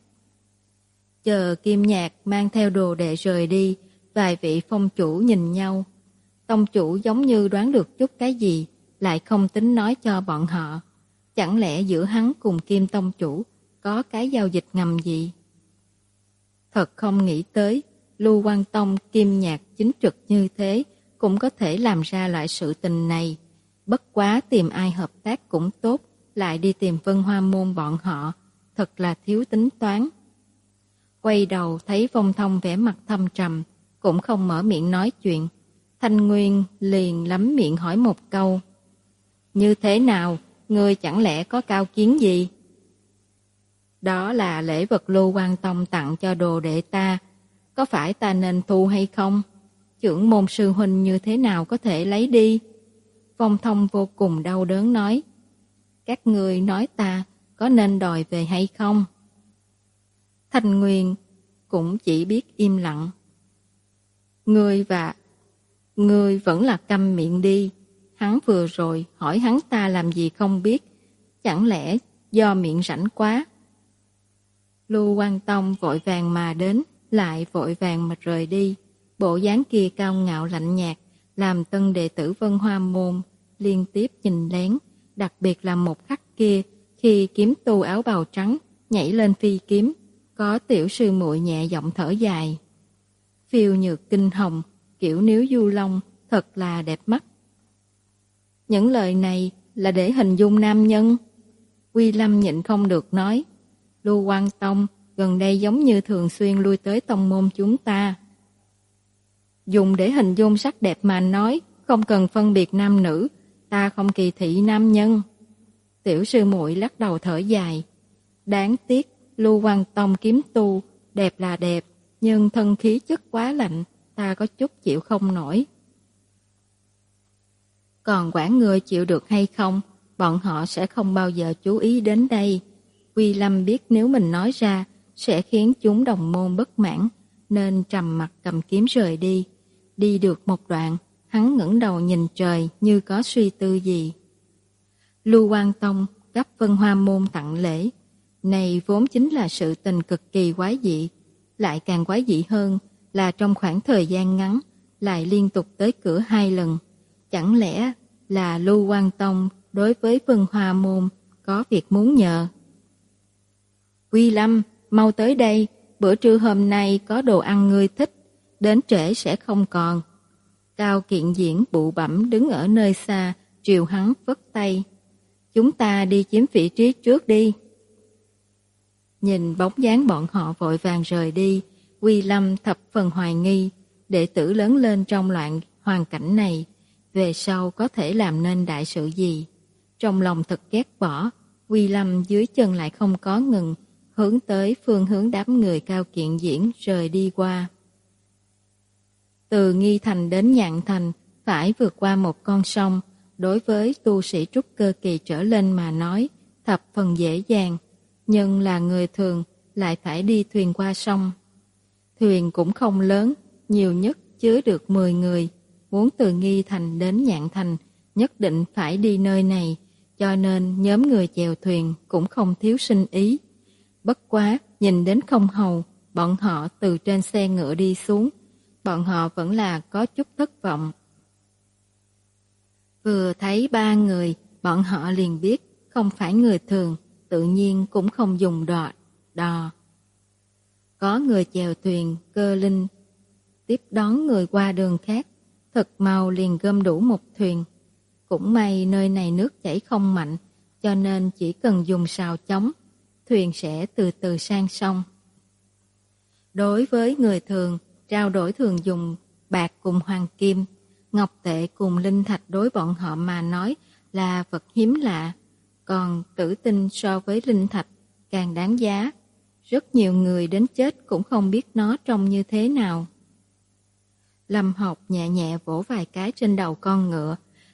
Chờ Kim Nhạc mang theo đồ đệ rời đi, vài vị phong chủ nhìn nhau. Tông chủ giống như đoán được chút cái gì, lại không tính nói cho bọn họ. Chẳng lẽ giữa hắn cùng Kim tông chủ có cái giao dịch ngầm gì? Thật không nghĩ tới, Lưu Quang Tông Kim Nhạc chính trực như thế cũng có thể làm ra loại sự tình này. Bất quá tìm ai hợp tác cũng tốt, lại đi tìm Vân Hoa Môn bọn họ, thật là thiếu tính toán. Quay đầu thấy Vong Thông vẻ mặt thâm trầm, cũng không mở miệng nói chuyện. Thanh Nguyên liền lắm miệng hỏi một câu. Như thế nào, ngươi chẳng lẽ có cao kiến gì? Đó là lễ vật Lưu Quang Tông tặng cho đồ đệ ta, có phải ta nên thu hay không? Trưởng môn sư huynh như thế nào có thể lấy đi? Vong Thông vô cùng đau đớn nói. Các ngươi nói ta có nên đòi về hay không? Thanh Nguyên cũng chỉ biết im lặng. Ngươi và... Ngươi vẫn là câm miệng đi. Hắn vừa rồi hỏi hắn ta làm gì không biết. Chẳng lẽ do miệng rảnh quá? Lưu Quang Tông vội vàng mà đến, lại vội vàng mà rời đi. Bộ dáng kia cao ngạo lạnh nhạt, làm tân đệ tử Vân Hoa Môn liên tiếp nhìn lén. Đặc biệt là một khắc kia, khi kiếm tu áo bào trắng nhảy lên phi kiếm, có tiểu sư muội nhẹ giọng thở dài. Phiêu nhược kinh hồng, kiểu níu du long, thật là đẹp mắt. Những lời này là để hình dung nam nhân. Quy Lâm nhịn không được nói. Lưu Quang Tông gần đây giống như thường xuyên lui tới tông môn chúng ta. Dùng để hình dung sắc đẹp mà nói, không cần phân biệt nam nữ, ta không kỳ thị nam nhân. Tiểu sư muội lắc đầu thở dài. Đáng tiếc, Lưu Quang Tông kiếm tu, đẹp là đẹp, nhưng thân khí chất quá lạnh, ta có chút chịu không nổi. Còn quản người chịu được hay không, bọn họ sẽ không bao giờ chú ý đến đây. Quy Lâm biết nếu mình nói ra, sẽ khiến chúng đồng môn bất mãn, nên trầm mặt cầm kiếm rời đi. Đi được một đoạn, hắn ngẩng đầu nhìn trời như có suy tư gì. Lưu Quang Tông cấp Vân Hoa Môn tặng lễ, này vốn chính là sự tình cực kỳ quái dị. Lại càng quái dị hơn là trong khoảng thời gian ngắn, lại liên tục tới cửa hai lần. Chẳng lẽ là Lưu Quang Tông đối với Vân Hoa Môn có việc muốn nhờ? Quy Lâm, mau tới đây, bữa trưa hôm nay có đồ ăn ngươi thích, đến trễ sẽ không còn. Cao Kiện Diễn bụ bẫm đứng ở nơi xa, triều hắn vất tay. Chúng ta đi chiếm vị trí trước đi. Nhìn bóng dáng bọn họ vội vàng rời đi, Quy Lâm thập phần hoài nghi, đệ tử lớn lên trong loạn hoàn cảnh này, về sau có thể làm nên đại sự gì. Trong lòng thật ghét bỏ, Quy Lâm dưới chân lại không có ngừng, hướng tới phương hướng đám người Cao Kiện Diễn rời đi qua. Từ Nghi Thành đến Nhạn Thành, phải vượt qua một con sông, đối với tu sĩ trúc cơ kỳ trở lên mà nói, thập phần dễ dàng, nhưng là người thường lại phải đi thuyền qua sông. Thuyền cũng không lớn, nhiều nhất chứa được mười người, muốn từ Nghi Thành đến Nhạn Thành, nhất định phải đi nơi này, cho nên nhóm người chèo thuyền cũng không thiếu sinh ý. Bất quá, nhìn đến không hầu, bọn họ từ trên xe ngựa đi xuống, bọn họ vẫn là có chút thất vọng. Vừa thấy ba người, bọn họ liền biết không phải người thường, tự nhiên cũng không dùng đò. đò. Có người chèo thuyền, cơ linh, tiếp đón người qua đường khác, thật mau liền gom đủ một thuyền. Cũng may nơi này nước chảy không mạnh, cho nên chỉ cần dùng sào chống, thuyền sẽ từ từ sang sông. Đối với người thường, trao đổi thường dùng bạc cùng hoàng kim, ngọc tệ cùng linh thạch đối bọn họ mà nói là vật hiếm lạ, còn tử tinh so với linh thạch càng đáng giá. Rất nhiều người đến chết cũng không biết nó trông như thế nào. Lâm Học nhẹ nhẹ vỗ vài cái trên đầu con ngựa,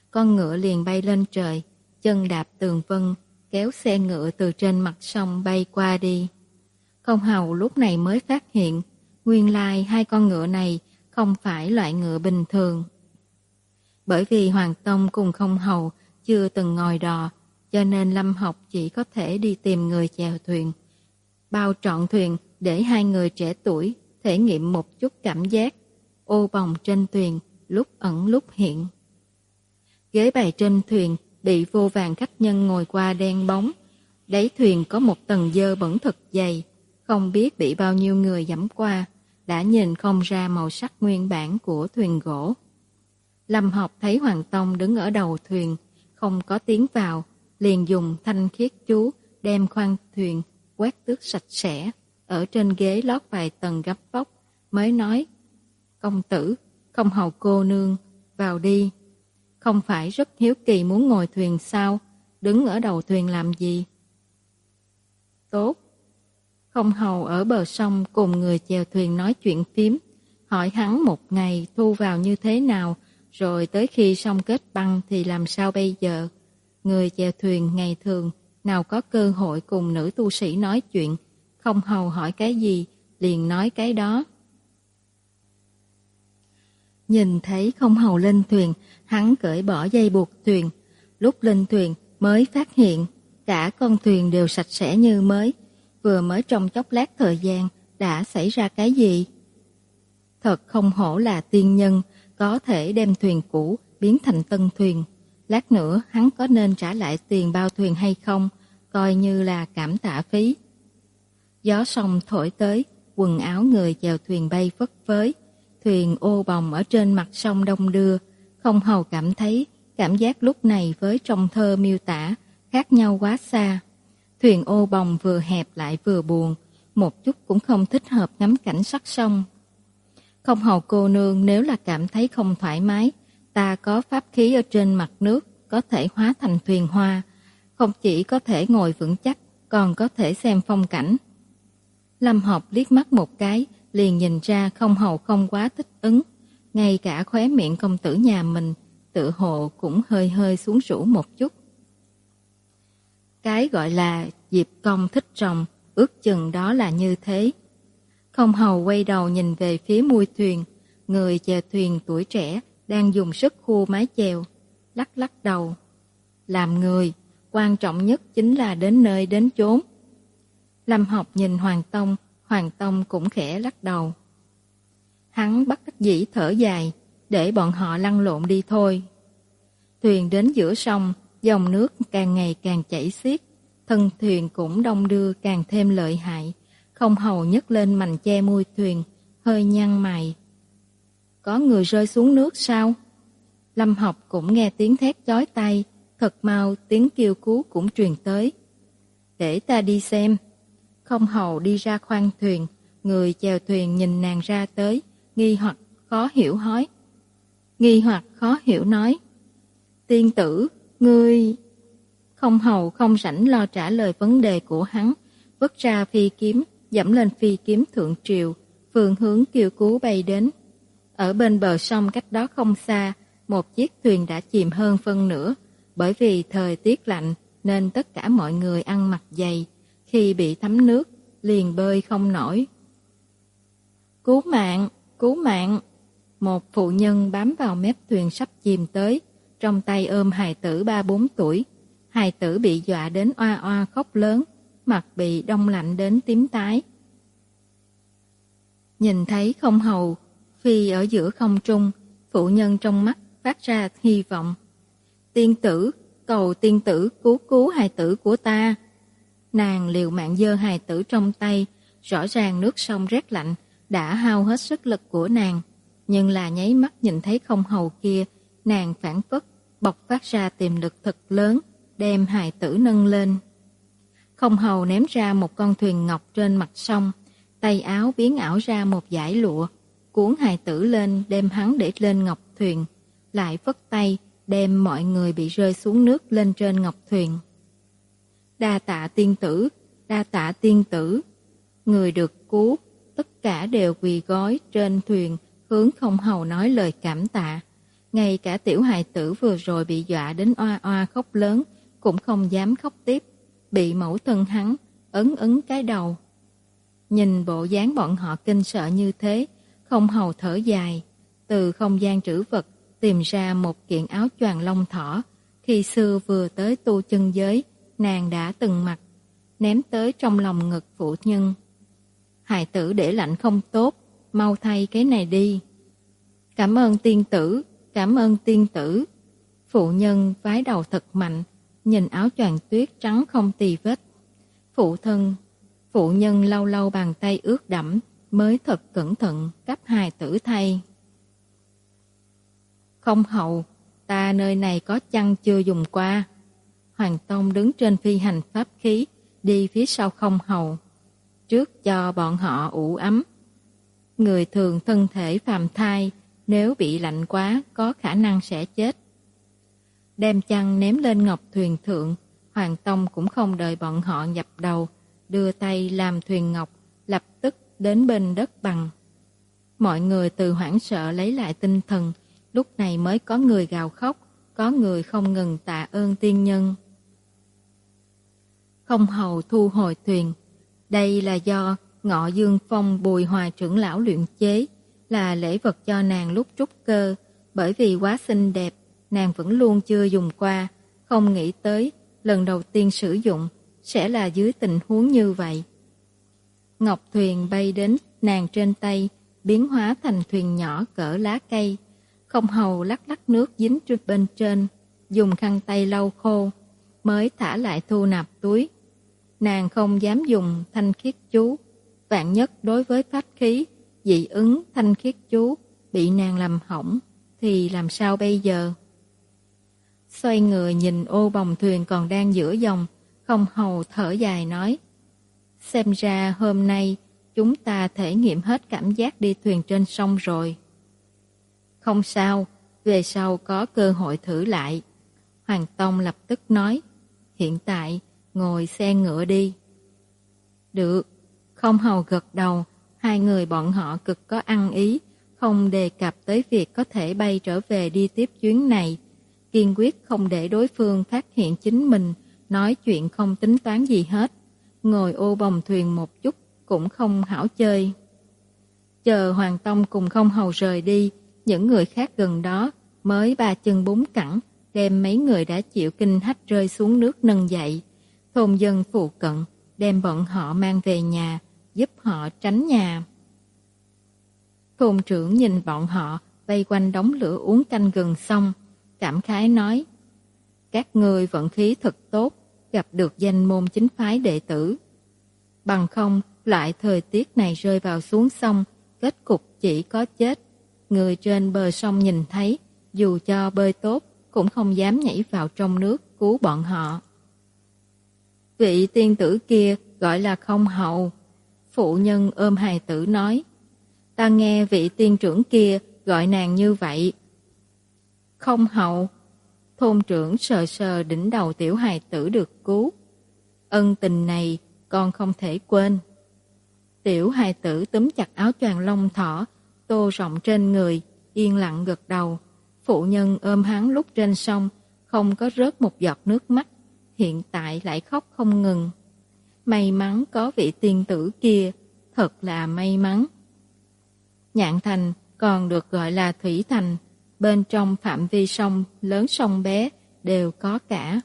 con ngựa liền bay lên trời, chân đạp tường vân, kéo xe ngựa từ trên mặt sông bay qua đi. Không hầu lúc này mới phát hiện, nguyên lai hai con ngựa này không phải loại ngựa bình thường. Bởi vì Hoàng Tông cùng Không hầu chưa từng ngồi đò, cho nên Lâm Học chỉ có thể đi tìm người chèo thuyền, bao trọn thuyền để hai người trẻ tuổi thể nghiệm một chút cảm giác ô bồng trên thuyền lúc ẩn lúc hiện. Ghế bày trên thuyền bị vô vàn khách nhân ngồi qua đen bóng, đáy thuyền có một tầng dơ bẩn thật dày, không biết bị bao nhiêu người dẫm qua, đã nhìn không ra màu sắc nguyên bản của thuyền gỗ. Lâm Học thấy Hoàng Tông đứng ở đầu thuyền, không có tiến vào, liền dùng thanh khiết chú đem khoang thuyền quét tước sạch sẽ, ở trên ghế lót vài tầng gấm vóc, mới nói: "Công tử, Không hầu cô nương, vào đi. Không phải rất hiếu kỳ muốn ngồi thuyền sao? Đứng ở đầu thuyền làm gì?" "Tốt." Không hầu ở bờ sông cùng người chèo thuyền nói chuyện phím, hỏi hắn một ngày thu vào như thế nào, rồi tới khi sông kết băng thì làm sao bây giờ. Người chèo thuyền ngày thường nào có cơ hội cùng nữ tu sĩ nói chuyện, Không hầu hỏi cái gì liền nói cái đó. Nhìn thấy Không hầu lên thuyền, hắn cởi bỏ dây buộc thuyền. Lúc lên thuyền mới phát hiện cả con thuyền đều sạch sẽ như mới, vừa mới trong chốc lát thời gian đã xảy ra cái gì. Thật không hổ là tiên nhân, có thể đem thuyền cũ biến thành tân thuyền. Lát nữa hắn có nên trả lại tiền bao thuyền hay không, coi như là cảm tạ phí. Gió sông thổi tới, quần áo người chèo thuyền bay phất phới, thuyền ô bồng ở trên mặt sông đông đưa. Không hầu cảm thấy cảm giác lúc này với trong thơ miêu tả khác nhau quá xa. Thuyền ô bồng vừa hẹp lại vừa buồn, một chút cũng không thích hợp ngắm cảnh sắc sông. Không hầu cô nương nếu là cảm thấy không thoải mái, ta có pháp khí ở trên mặt nước, có thể hóa thành thuyền hoa, không chỉ có thể ngồi vững chắc, còn có thể xem phong cảnh. Lâm Học liếc mắt một cái, liền nhìn ra Không hầu không quá thích ứng, ngay cả khóe miệng công tử nhà mình, tự hồ cũng hơi hơi xuống rũ một chút. Cái gọi là Diệp Công thích rồng, ước chừng đó là như thế. Không hầu quay đầu nhìn về phía mui thuyền, người chèo thuyền tuổi trẻ đang dùng sức khua mái chèo, lắc lắc đầu. Làm người, quan trọng nhất chính là đến nơi đến chốn. Lâm Học nhìn Hoàng Tông, Hoàng Tông cũng khẽ lắc đầu. Hắn bất đắc dĩ thở dài, để bọn họ lăn lộn đi thôi. Thuyền đến giữa sông, dòng nước càng ngày càng chảy xiết, thân thuyền cũng đông đưa càng thêm lợi hại. Không hầu nhấc lên mành che mui thuyền, hơi nhăn mày. Có người rơi xuống nước sao? Lâm Học cũng nghe tiếng thét chói tai, thật mau tiếng kêu cứu cũng truyền tới. Để ta đi xem. Không hầu đi ra khoang thuyền, người chèo thuyền nhìn nàng ra tới, nghi hoặc khó hiểu hỏi. Nghi hoặc khó hiểu nói. Tiên tử, ngươi... Không hầu không rảnh lo trả lời vấn đề của hắn, vứt ra phi kiếm, dẫm lên phi kiếm thượng triều, phương hướng kêu cứu bay đến. Ở bên bờ sông cách đó không xa, một chiếc thuyền đã chìm hơn phân nửa, bởi vì thời tiết lạnh nên tất cả mọi người ăn mặc dày, khi bị thấm nước liền bơi không nổi. Cứu mạng, cứu mạng! Một phụ nhân bám vào mép thuyền sắp chìm tới, trong tay ôm hài tử ba bốn tuổi. Hài tử bị dọa đến oa oa khóc lớn, mặt bị đông lạnh đến tím tái. Nhìn thấy Không hầu phi ở giữa không trung, phụ nhân trong mắt phát ra hy vọng. Tiên tử, cầu tiên tử cứu cứu hài tử của ta. Nàng liều mạng giơ hài tử trong tay, rõ ràng nước sông rét lạnh đã hao hết sức lực của nàng, nhưng là nháy mắt nhìn thấy Không hầu kia, nàng phản phất bộc phát ra tiềm lực thật lớn, đem hài tử nâng lên. Không hầu ném ra một con thuyền ngọc trên mặt sông, tay áo biến ảo ra một dải lụa, cuốn hài tử lên đem hắn để lên ngọc thuyền, lại phất tay đem mọi người bị rơi xuống nước lên trên ngọc thuyền. Đa tạ tiên tử, đa tạ tiên tử. Người được cứu, tất cả đều quỳ gối trên thuyền hướng Không hầu nói lời cảm tạ. Ngay cả tiểu hài tử vừa rồi bị dọa đến oa oa khóc lớn cũng không dám khóc tiếp, bị mẫu thân hắn ấn ấn cái đầu. Nhìn bộ dáng bọn họ kinh sợ như thế, Không Hầu thở dài, từ không gian trữ vật tìm ra một kiện áo choàng lông thỏ, khi xưa vừa tới tu chân giới, nàng đã từng mặc, ném tới trong lòng ngực phụ nhân. Hài tử để lạnh không tốt, mau thay cái này đi. Cảm ơn tiên tử, cảm ơn tiên tử. Phụ nhân vái đầu thật mạnh, nhìn áo choàng tuyết trắng không tì vết. Phụ thân, phụ nhân lau lau bàn tay ướt đẫm, mới thật cẩn thận cấp hài tử thay. Không Hầu, ta nơi này có chăn chưa dùng qua. Hoàng Tông đứng trên phi hành pháp khí, đi phía sau Không Hầu, trước cho bọn họ ủ ấm. Người thường thân thể phàm thai, nếu bị lạnh quá có khả năng sẽ chết. Đem chăn ném lên ngọc thuyền thượng, Hoàng Tông cũng không đợi bọn họ nhập đầu, đưa tay làm thuyền ngọc, lập tức đến bên đất bằng. Mọi người từ hoảng sợ lấy lại tinh thần, lúc này mới có người gào khóc, có người không ngừng tạ ơn tiên nhân. Không Hầu thu hồi thuyền, đây là do Ngọ Dương Phong Bùi Hòa trưởng lão luyện chế, là lễ vật cho nàng lúc trúc cơ, bởi vì quá xinh đẹp, nàng vẫn luôn chưa dùng qua, không nghĩ tới lần đầu tiên sử dụng sẽ là dưới tình huống như vậy. Ngọc thuyền bay đến nàng trên tay, biến hóa thành thuyền nhỏ cỡ lá cây. Không Hầu lắc lắc nước dính trên bên trên, dùng khăn tay lau khô, mới thả lại thu nạp túi. Nàng không dám dùng thanh khiết chú, vạn nhất đối với pháp khí, dị ứng thanh khiết chú, bị nàng làm hỏng, thì làm sao bây giờ? Xoay người nhìn ô bồng thuyền còn đang giữa dòng, Không Hầu thở dài nói, xem ra hôm nay chúng ta thể nghiệm hết cảm giác đi thuyền trên sông rồi. Không sao, về sau có cơ hội thử lại. Hoàng Tông lập tức nói, hiện tại ngồi xe ngựa đi. Được, Không Hầu gật đầu, hai người bọn họ cực có ăn ý, không đề cập tới việc có thể bay trở về đi tiếp chuyến này, kiên quyết không để đối phương phát hiện chính mình, nói chuyện không tính toán gì hết, ngồi ô bồng thuyền một chút cũng không hảo chơi. Chờ Hoàng Tông cùng Không Hầu rời đi, những người khác gần đó mới ba chân bốn cẳng, đem mấy người đã chịu kinh hách rơi xuống nước nâng dậy. Thôn dân phụ cận đem bọn họ mang về nhà, giúp họ tránh nhà. Thôn trưởng nhìn bọn họ vây quanh đống lửa uống canh gần xong, cảm khái nói, các ngươi vận khí thật tốt, gặp được danh môn chính phái đệ tử. Bằng không, lại thời tiết này rơi vào xuống sông, kết cục chỉ có chết. Người trên bờ sông nhìn thấy, dù cho bơi tốt, cũng không dám nhảy vào trong nước cứu bọn họ. Vị tiên tử kia gọi là Không Hầu. Phụ nhân ôm hài tử nói, ta nghe vị tiên trưởng kia gọi nàng như vậy. Không Hầu. Thôn trưởng sờ sờ đỉnh đầu tiểu hài tử được cứu. Ân tình này con không thể quên. Tiểu hài tử túm chặt áo choàng lông thỏ, tô rộng trên người, yên lặng gật đầu. Phụ nhân ôm hắn lúc trên sông, không có rớt một giọt nước mắt, hiện tại lại khóc không ngừng. May mắn có vị tiên tử kia, thật là may mắn. Nhạn Thành còn được gọi là Thủy Thành, bên trong phạm vi sông, lớn sông bé đều có cả.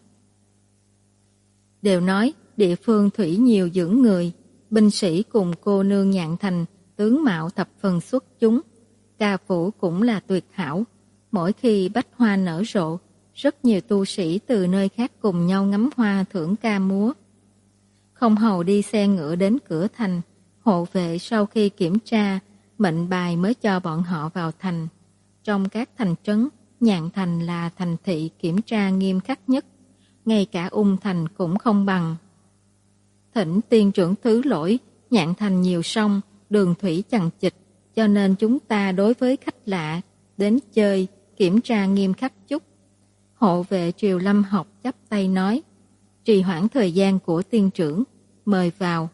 Đều nói địa phương thủy nhiều dưỡng người, binh sĩ cùng cô nương Nhạn Thành, tướng mạo thập phần xuất chúng. Ca phủ cũng là tuyệt hảo, mỗi khi bách hoa nở rộ, rất nhiều tu sĩ từ nơi khác cùng nhau ngắm hoa thưởng ca múa. Không Hầu đi xe ngựa đến cửa thành, hộ vệ sau khi kiểm tra, mệnh bài mới cho bọn họ vào thành. Trong các thành trấn, Nhạn Thành là thành thị kiểm tra nghiêm khắc nhất, ngay cả Ung Thành cũng không bằng. Thỉnh tiên trưởng thứ lỗi, Nhạn Thành nhiều sông, đường thủy chằng chịt, cho nên chúng ta đối với khách lạ đến chơi kiểm tra nghiêm khắc chút. Hộ vệ Triều Lâm Học chắp tay nói, trì hoãn thời gian của tiên trưởng, mời vào.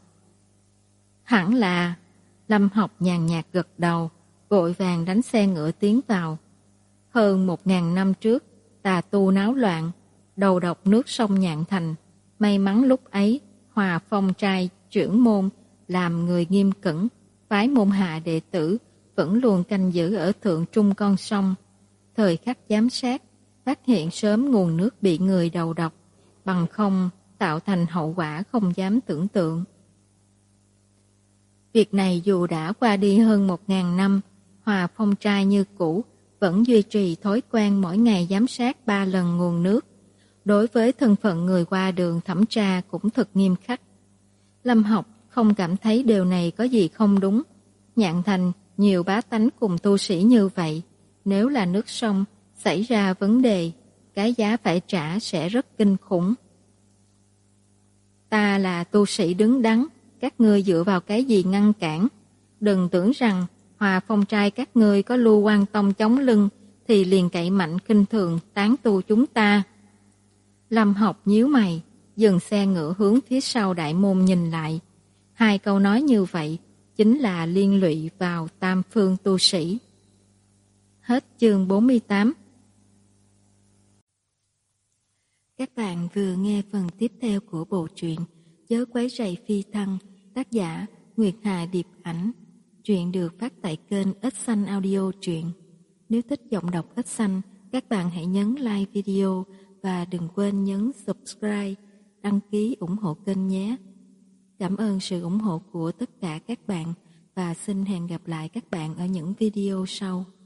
Hẳn là. Lâm Học nhàn nhạt gật đầu, vội vàng đánh xe ngựa tiến vào. Hơn một ngàn năm trước, tà tu náo loạn, đầu độc nước sông Nhạn Thành. May mắn lúc ấy, Hòa Phong trai trưởng môn làm người nghiêm cẩn, phái môn hạ đệ tử vẫn luôn canh giữ ở thượng trung con sông. Thời khắc giám sát, phát hiện sớm nguồn nước bị người đầu độc, bằng không tạo thành hậu quả không dám tưởng tượng. Việc này dù đã qua đi hơn một ngàn năm, Hòa Phong trai như cũ vẫn duy trì thói quen mỗi ngày giám sát ba lần nguồn nước. Đối với thân phận người qua đường thẩm tra cũng thật nghiêm khắc. Lâm Học không cảm thấy điều này có gì không đúng. Nhạn Thành nhiều bá tánh cùng tu sĩ như vậy, nếu là nước sông xảy ra vấn đề, cái giá phải trả sẽ rất kinh khủng. Ta là tu sĩ đứng đắn, các ngươi dựa vào cái gì ngăn cản? Đừng tưởng rằng Hòa Phong trai các ngươi có Lưu Quan Tông chống lưng thì liền cậy mạnh khinh thường tán tu chúng ta. Lâm Học nhíu mày, dừng xe ngựa hướng phía sau đại môn nhìn lại. Hai câu nói như vậy chính là liên lụy vào tam phương tu sĩ. Hết chương bốn mươi tám. Các bạn vừa nghe phần tiếp theo của bộ truyện Chớ quấy rầy phi thăng, tác giả Nguyệt Hà Điệp Ảnh. Truyện được phát tại kênh Ích Xanh Audio Truyện. Nếu thích giọng đọc Ích Xanh, các bạn hãy nhấn like video và đừng quên nhấn subscribe, đăng ký ủng hộ kênh nhé. Cảm ơn sự ủng hộ của tất cả các bạn và xin hẹn gặp lại các bạn ở những video sau.